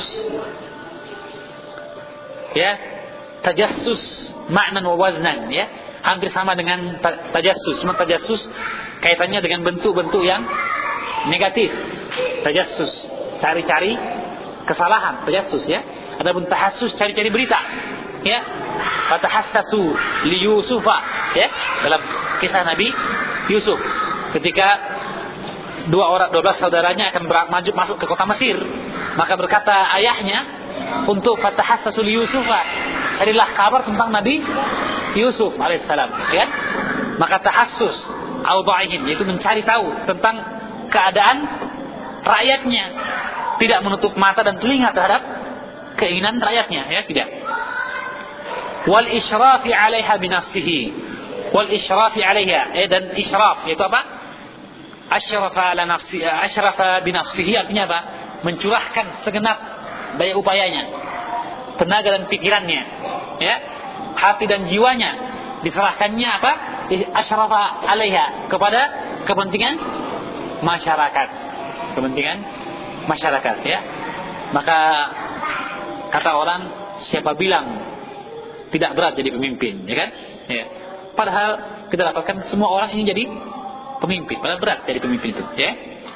Ya, tajassus maknan wa waznan, ya. Hampir sama dengan tajassus, cuma tajassus kaitannya dengan bentuk-bentuk yang negatif. tajassus, cari-cari kesalahan, tajassus ya. Adapun tahassus, cari-cari berita. Ya. Fatahassasu li Yusufa, ya. Dalam kisah Nabi Yusuf ketika dua orang dua belas saudaranya akan maju masuk ke kota Mesir, maka berkata ayahnya untuk fatahassasu li Yusufa, carilah kabar tentang Nabi Yusuf alaihissalam, ya. Maka tahassus awda'ihim, yaitu mencari tahu tentang keadaan rakyatnya, tidak menutup mata dan telinga terhadap keinginan rakyatnya, ya, tidak. Wal israfi 'alaiha bi nafsihi, wal israfi 'alaiha, eh, dan israf yaitu apa? Asyrafa ala nafsi, asyrafa bi nafsihi artinya apa? Mencurahkan segenap daya upayanya, tenaga dan pikirannya, ya, hati dan jiwanya diserahkannya apa? Asyrafa 'alaiha, kepada kepentingan masyarakat, kepentingan masyarakat, ya. Maka kata orang, siapa bilang tidak berat jadi pemimpin, ya kan? Ya. Padahal kita dapatkan semua orang ingin jadi pemimpin, padahal berat jadi pemimpin itu, ya.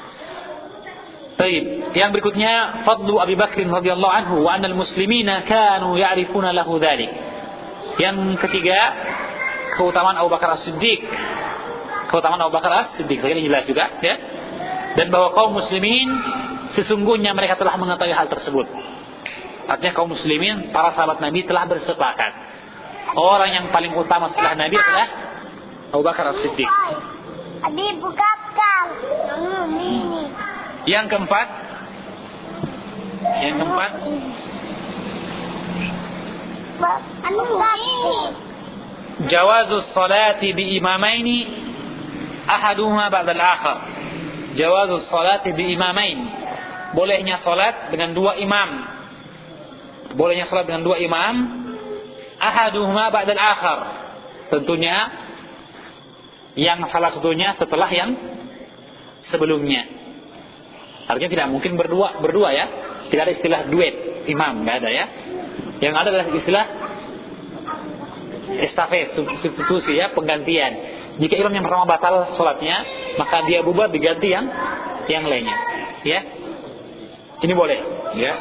Baik, yang berikutnya fadlu Abi Bakr radhiyallahu anhu wa anal muslimina kanu ya'rifuna lahu dzalik. Yang ketiga, keutamaan Abu Bakar As-Siddiq. Keutamaan Abu Bakar As-Siddiq, saya kira jelas juga, ya. Dan bahwa kaum muslimin sesungguhnya mereka telah mengetahui hal tersebut. Artinya kaum muslimin, para sahabat Nabi telah bersepakat, orang yang paling utama setelah Nabi adalah Abu Bakar As-Siddiq. Abi bukakan. Yang keempat, yang keempat, Anu jawazus salati bi imamaini ahaduhuma ba'da al-akhar. Jawazus salati bi imamain, bolehnya salat dengan dua imam. Bolehnya salat dengan dua imam, ahaduhuma ba'da al-akhar. Tentunya yang salah satunya setelah yang sebelumnya. Artinya tidak mungkin berdua berdua ya. Tidak ada istilah duet imam, enggak ada ya. Yang ada adalah istilah estafet, substitusi ya, penggantian. Jika imam yang pertama batal salatnya, maka dia bubar diganti yang yang lainnya, ya. Ini boleh, ya.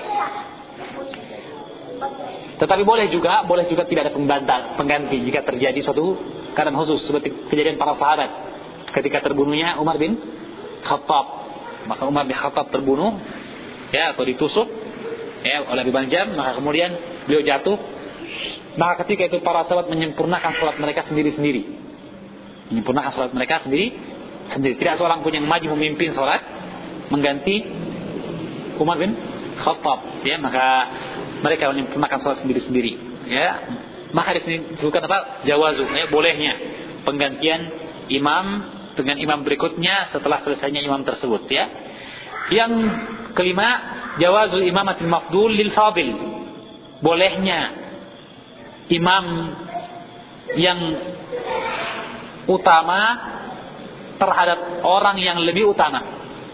Tetapi boleh juga, boleh juga tidak ada pembantal, pengganti jika terjadi suatu keadaan khusus seperti kejadian para sahabat ketika terbunuhnya Umar bin Khattab. Maka Umar bin Khattab terbunuh, ya, atau ditusuk, ya, oleh Abi Banjam, maka kemudian beliau jatuh. Maka ketika itu para sahabat menyempurnakan salat mereka sendiri-sendiri. Menyempurnakan salat mereka sendiri sendiri. Tidak seorang pun yang maju memimpin salat mengganti Umar bin Khattab, ya, maka mereka menyempurnakan salat sendiri-sendiri, ya. Maka di sini disebutkan apa? Jawazu, ya, bolehnya penggantian imam dengan imam berikutnya setelah selesainya imam tersebut, ya. Yang kelima, jawazu imamatil mafdul lil fadil. Bolehnya imam yang utama terhadap orang yang lebih utama.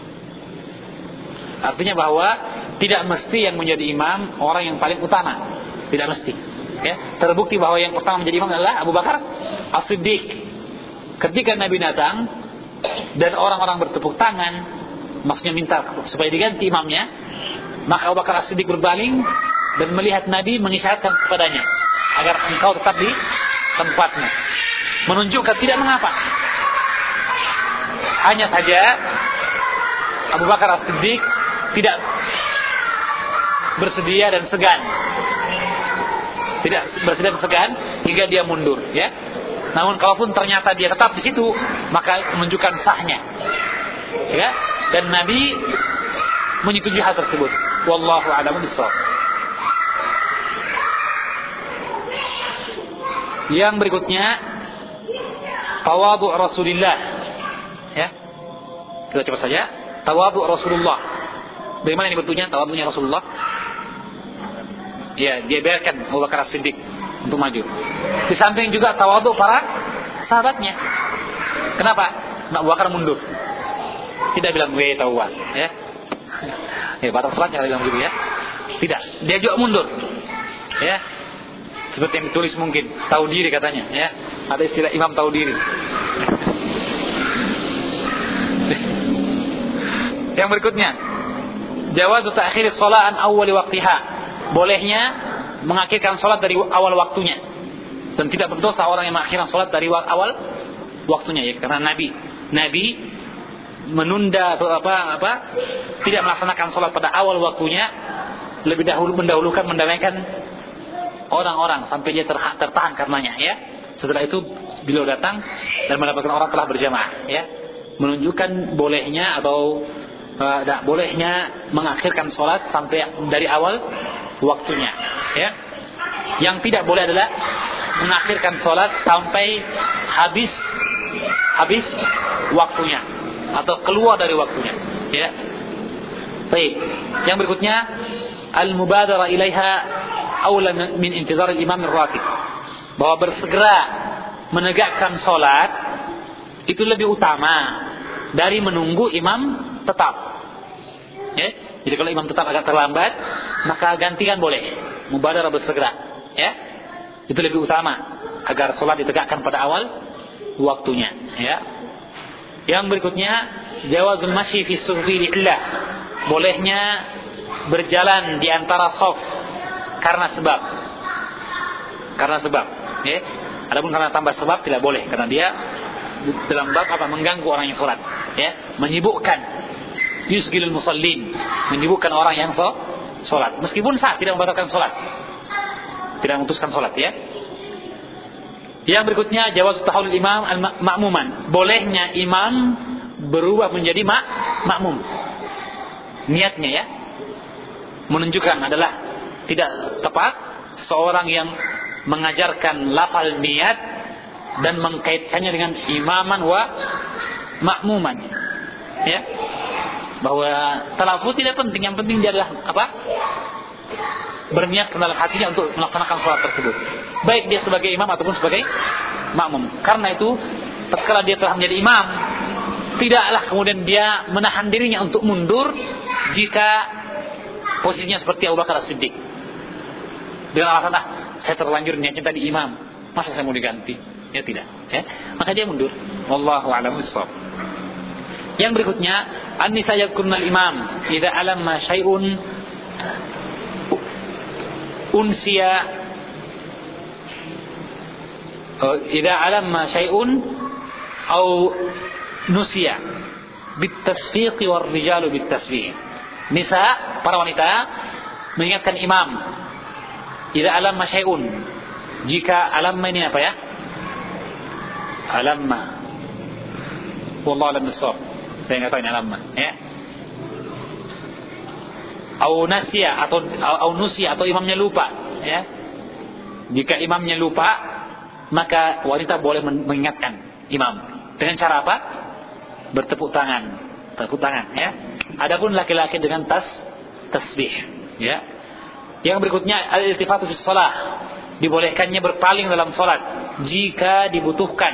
Artinya bahwa tidak mesti yang menjadi imam orang yang paling utama, tidak mesti, ya. Terbukti bahwa yang pertama menjadi imam adalah Abu Bakar As-Siddiq. Ketika Nabi datang dan orang-orang bertepuk tangan, maksudnya minta supaya diganti imamnya, maka Abu Bakar As-Siddiq berbaling dan melihat Nabi mengisyaratkan kepadanya agar engkau tetap di tempatmu, menunjukkan tidak mengapa. Hanya saja Abu Bakar As-Siddiq tidak bersedia dan segan, tidak bersedia dan segan hingga dia mundur, ya. Namun kalaupun ternyata dia tetap di situ, maka menunjukkan sahnya, ya. Dan Nabi menyetujui hal tersebut. Wallahu a'lam bishawab. Yang berikutnya, tawadhu Rasulullah, ya. Kita coba saja. Tawadhu Rasulullah. Bagaimana ini bentuknya tawadhunya Rasulullah? Ya, dia biarkan Abu Bakar As-Siddiq untuk maju. Di samping juga tawadhu para sahabatnya. Kenapa? Abu Bakar mundur. Tidak bilang gue tahuan, ya. Ya, batas salatnya bilang gitu, ya. Tidak, dia juga mundur. Ya. Seperti yang ditulis mungkin, tahu diri katanya, ya. Ada istilah imam tahu diri. Yang berikutnya, jawazu ta'khiri shalah an awwali waqtiha. Bolehnya mengakhirkan salat dari awal waktunya. Dan tidak berdosa orang yang mengakhirkan salat dari awal waktunya, ya, karena Nabi Nabi menunda atau apa apa tidak melaksanakan salat pada awal waktunya, lebih dahulu mendahulukan mendamaikan orang-orang sampai dia tertahan karenanya, ya. Setelah itu beliau datang dan mendapatkan orang telah berjamaah, ya. Menunjukkan bolehnya atau uh, tak bolehnya mengakhirkan salat sampai dari awal waktunya, ya. Yang tidak boleh adalah mengakhirkan salat sampai habis habis waktunya atau keluar dari waktunya, ya. Baik. Yang berikutnya al-mubadara ilaiha aula min intizar al-imam ar-ratib. Bahwa bersegera menegakkan salat itu lebih utama dari menunggu imam tetap. Ya. Jadi kalau imam tetap agak terlambat, maka gantikan boleh. Mubadara bersegera, ya. Itu lebih utama agar salat ditegakkan pada awal waktunya, ya. Yang berikutnya jawazul masyi fi sufi li'illah. Bolehnya berjalan di antara shaf karena sebab. Karena sebab, ya. Adapun karena tambah sebab tidak boleh, karena dia dalam bab apa mengganggu orang yang salat, ya, menyibukkan. Yusgilul musallin, menyibukkan orang yang salat. Meskipun sah tidak membatalkan salat. Tidak memutuskan salat, ya. Yang berikutnya jawaz tahawul imam al-ma'muman. Bolehnya imam berubah menjadi mak makmum. Niatnya, ya, menunjukkan adalah tidak tepat seorang yang mengajarkan lafal niat dan mengkaitkannya dengan imaman wa makmuman, ya. Bahwa talafuz tidak penting, yang penting dia adalah apa? Berniat dalam hatinya untuk melaksanakan salat tersebut, baik dia sebagai imam ataupun sebagai makmum. Karena itu tatkala dia telah menjadi imam, tidaklah kemudian dia menahan dirinya untuk mundur jika posisinya seperti Abu Bakar As-Siddiq dengan alasan, ah, saya terlanjur niatnya tadi imam, masa saya mau diganti? Ya tidak, ya. Maka dia mundur. Wallahu a'lam bishawab. Yang berikutnya, an-nisa yadhkurna al-imam idza alamma syai'un unsiya idza alamma syai'un au nusiya bitasfiq war rijalu bitasbih. Nisa, para wanita, mengingatkan imam idza alamma syai'un, jika alamma ini apa, ya? Alamma, wallahu a'lam bishawab, saya enggak tahu ini alamma, ya. Au nasiya atau au nusiya atau imamnya lupa, ya. Jika imamnya lupa, maka wanita boleh mengingatkan imam dengan cara apa? Bertepuk tangan, tepuk tangan, ya. Adapun laki-laki dengan tas tasbih, ya. Yang berikutnya al-iltifatu fi shalah, dibolehkannya berpaling dalam salat jika dibutuhkan,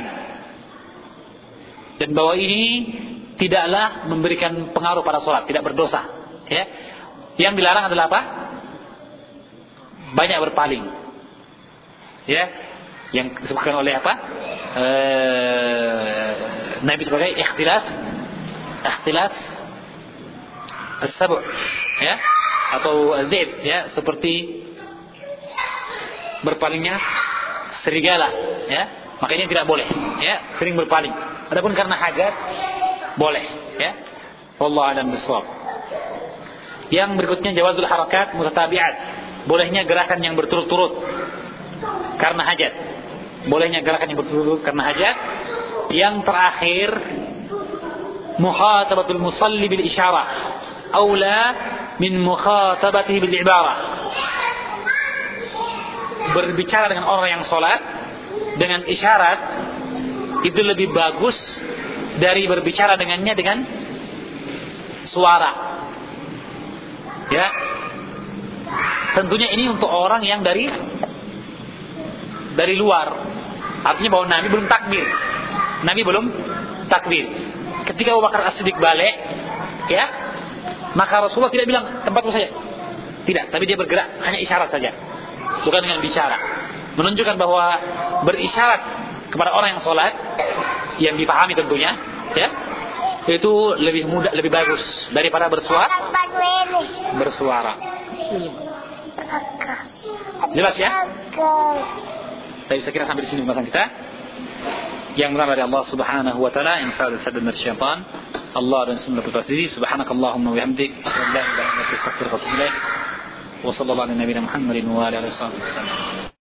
dan bahwa ini tidaklah memberikan pengaruh pada salat, tidak berdosa, ya. Yang dilarang adalah apa? Banyak berpaling, ya. Yang disebutkan oleh apa? Ee, Nabi sebagai ikhtilas, ikhtilas as-sab', ya, atau az-zib, ya, seperti berpalingnya serigala, ya. Makanya tidak boleh, ya, sering berpaling. Adapun karena hajat boleh, ya. Wallahu a'lam bishawab. Yang berikutnya jawazul harakat mutatabi'at. Bolehnya gerakan yang berturut-turut karena hajat. Bolehnya gerakan yang berturut-turut karena hajat. Yang terakhir mukhatabatul musalli bil isyarah aula min mukhatabatihi bil ibarah. Berbicara dengan orang yang salat dengan isyarat itu lebih bagus dari berbicara dengannya dengan suara. Ya, tentunya ini untuk orang yang dari dari luar. Artinya bahwa Nabi belum takbir. Nabi belum takbir. Ketika Abu Bakar As-Siddiq balik, ya, maka Rasulullah tidak bilang tempatmu saja. Tidak, tapi dia bergerak, hanya isyarat saja, bukan dengan bicara. Menunjukkan bahwa berisyarat kepada orang yang sholat, yang dipahami tentunya, ya, itu lebih mudah, lebih bagus daripada bersuara Wele. Bersuara. Kakak. Jelas ya? Kakak. Tapi saya kira sampai di sini pembahasan kita. Yang pertama dari Allah Subhanahu wa taala, yang salah satu dari syaitan. Allah dan sunnah berlepas diri. Subhanakallahumma wa bihamdik, asyhadu an la ilaha illa anta, astaghfiruka wa atubu ilaik. Wa sallallahu ala nabiyyina Muhammadin wa ala alihi wasallam.